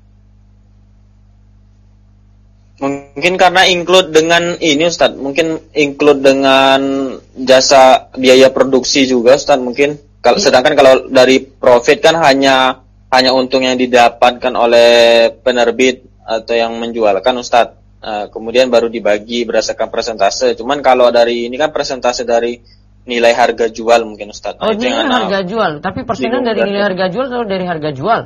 Mungkin karena include dengan ini Ustaz, mungkin include dengan jasa biaya produksi juga Ustaz mungkin. Sedangkan kalau dari profit kan hanya untung yang didapatkan oleh penerbit atau yang menjualkan Ustaz. Kemudian baru dibagi berdasarkan persentase. Cuman kalau dari ini kan persentase dari nilai harga jual mungkin Ustaz. Oh, nilai harga jual. Tapi persenan dari nilai harga jual atau dari harga jual?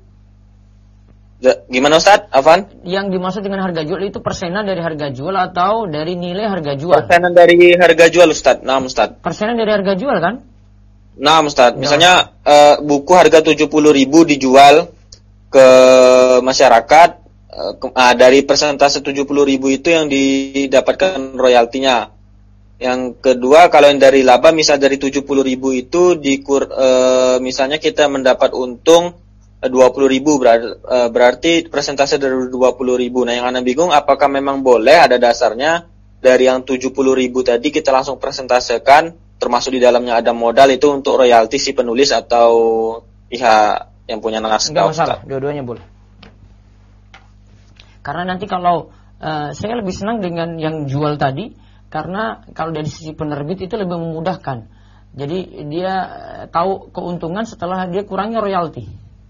Gimana Ustaz? Afan? Yang dimaksud dengan harga jual itu persenan dari harga jual atau dari nilai harga jual? Persenan dari harga jual Ustaz. Nah Ustaz. Persenan dari harga jual kan? Nah Ustaz, misalnya buku harga 70.000 dijual ke masyarakat, dari persentase 70.000 itu yang didapatkan royaltinya. Yang kedua, kalau yang dari laba misal dari 70.000 itu misalnya kita mendapat untung 20.000, berarti persentase dari 20.000. Nah, yang Anda bingung apakah memang boleh ada dasarnya dari yang 70.000 tadi kita langsung presentasekan, termasuk di dalamnya ada modal itu untuk royalti si penulis atau pihak yang punya naskah. Enggak masalah, dua-duanya boleh. Karena nanti kalau saya lebih senang dengan yang jual tadi, Karena kalau dari sisi penerbit itu lebih memudahkan. Jadi dia tahu keuntungan setelah dia kurangi royalti.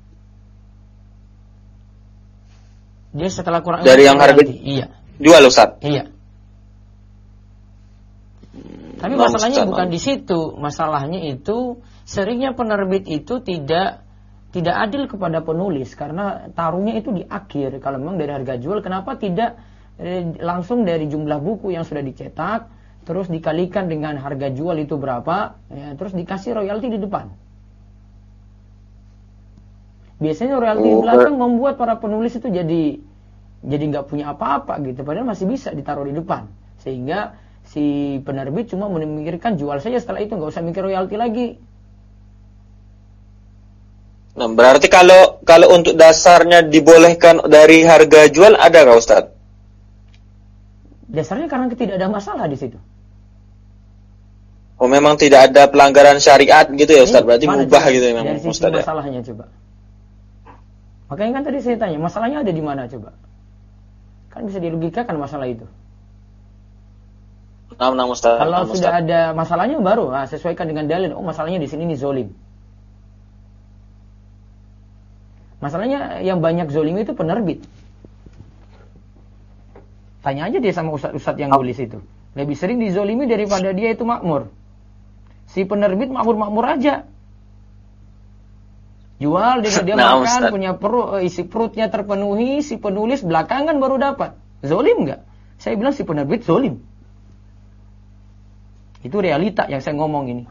Dia setelah kurangi dari yang harga iya. Jual Ustaz. Iya. Tapi masalahnya bukan di situ. Masalahnya itu seringnya penerbit itu tidak adil kepada penulis karena taruhnya itu di akhir. Kalau memang dari harga jual, kenapa tidak langsung dari jumlah buku yang sudah dicetak terus dikalikan dengan harga jual itu berapa, ya, terus dikasih royalti di depan. Biasanya royalti di belakang membuat para penulis itu jadi nggak punya apa-apa gitu, padahal masih bisa ditaruh di depan, sehingga si penerbit cuma memikirkan jual saja, setelah itu nggak usah mikir royalti lagi. Nah, berarti kalau untuk dasarnya dibolehkan dari harga jual ada nggak Ustaz? Dasarnya karena tidak ada masalah di situ. Oh, memang tidak ada pelanggaran syariat gitu ya Ustaz? Berarti mubah gitu memang dari sisi Ustaz ya? Masalahnya coba. Makanya kan tadi saya tanya, masalahnya ada di mana coba? Kan bisa dilogikakan masalah itu. Nah, Ustaz. Kalau sudah ada masalahnya baru sesuaikan dengan dalil. Oh, masalahnya di sini nih zolim. Masalahnya yang banyak zolim itu penerbit. Tanya aja dia sama ustadz yang nulis itu. Lebih sering dizolimi daripada dia itu makmur. Si penerbit makmur-makmur aja. Jual dia makan, Ustaz. Punya perut, isi perutnya terpenuhi, si penulis belakangan baru dapat. Zolim nggak? Saya bilang si penerbit zolim. Itu realita yang saya ngomong ini.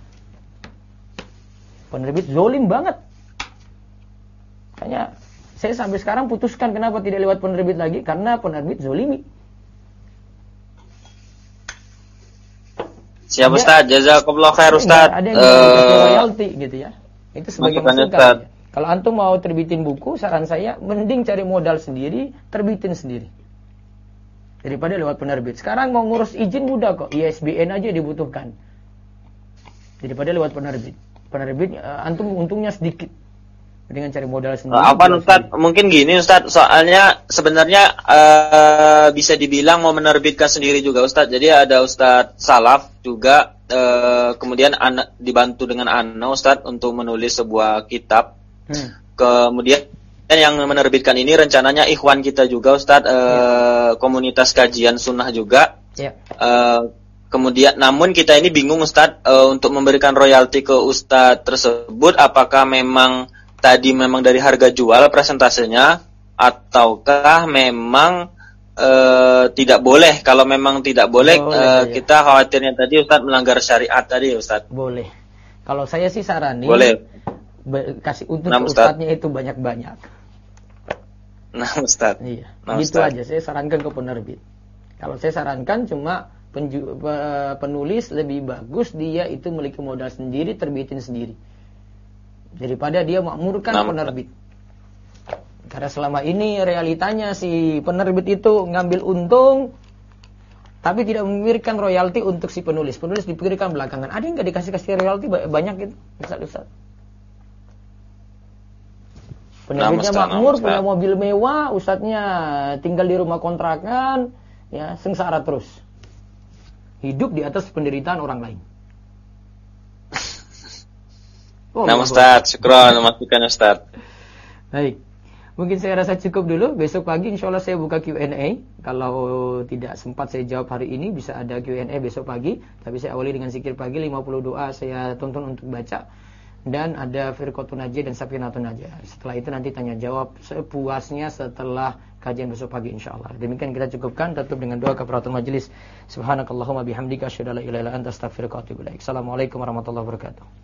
Penerbit zolim banget. Makanya saya sampai sekarang putuskan kenapa tidak lewat penerbit lagi, karena penerbit zolimi. Siap Ustaz, jazakumullah khair Ustaz. Ada yang dikasih royalti gitu ya. Itu sebagai masukan. Kalau antum mau terbitin buku, saran saya mending cari modal sendiri, terbitin sendiri. Daripada lewat penerbit. Sekarang mau ngurus izin mudah kok, ISBN aja dibutuhkan. Daripada lewat penerbit. Penerbit antum untungnya sedikit. Dengan cari modal sendiri. Apa Ustaz? Mungkin gini Ustaz, soalnya sebenarnya bisa dibilang mau menerbitkan sendiri juga Ustaz. Jadi ada Ustaz Salaf juga, kemudian dibantu dengan Ana Ustaz untuk menulis sebuah kitab. Kemudian yang menerbitkan ini rencananya ikhwan kita juga Ustaz, komunitas kajian sunnah juga. Kemudian namun kita ini bingung Ustaz untuk memberikan royalti ke Ustaz tersebut, apakah memang tadi memang dari harga jual presentasenya, ataukah memang tidak boleh? Kalau memang tidak boleh, kita khawatirnya tadi Ustaz melanggar syariat tadi Ustaz. Boleh. Kalau saya sih saranin, boleh. Kasih untuk Ustaznya itu banyak-banyak. Nah Ustaz. Iya. Gitu aja saya sarankan ke penerbit. Kalau saya sarankan cuma penulis lebih bagus dia itu memiliki modal sendiri, terbitin sendiri, daripada dia makmurkan penerbit. Karena selama ini realitanya si penerbit itu ngambil untung, tapi tidak memikirkan royalti untuk si penulis. Penulis dipikirkan belakangan. Ada yang nggak dikasih royalti banyak gitu, Ustaz. Penerbitnya makmur, punya mobil mewah, ustadznya tinggal di rumah kontrakan, ya sengsara terus. Hidup di atas penderitaan orang lain. Ustaz, syukran masukan Ustaz. Baik. Mungkin saya rasa cukup dulu. Besok pagi insya Allah saya buka Q&A. Kalau tidak sempat saya jawab hari ini, bisa ada Q&A besok pagi. Tapi saya awali dengan zikir pagi, 50 doa saya tuntun untuk baca. Dan ada firqatun najiyah dan safinatun najiyah. Setelah itu nanti tanya jawab sepuasnya setelah kajian besok pagi insya Allah. Demikian kita cukupkan, tutup dengan doa kafaratul majelis. Subhanakallahumma bihamdika asyhadu an la ilaha illa anta astaghfiruka wa atubu ilaik. Assalamualaikum warahmatullahi wabarakatuh.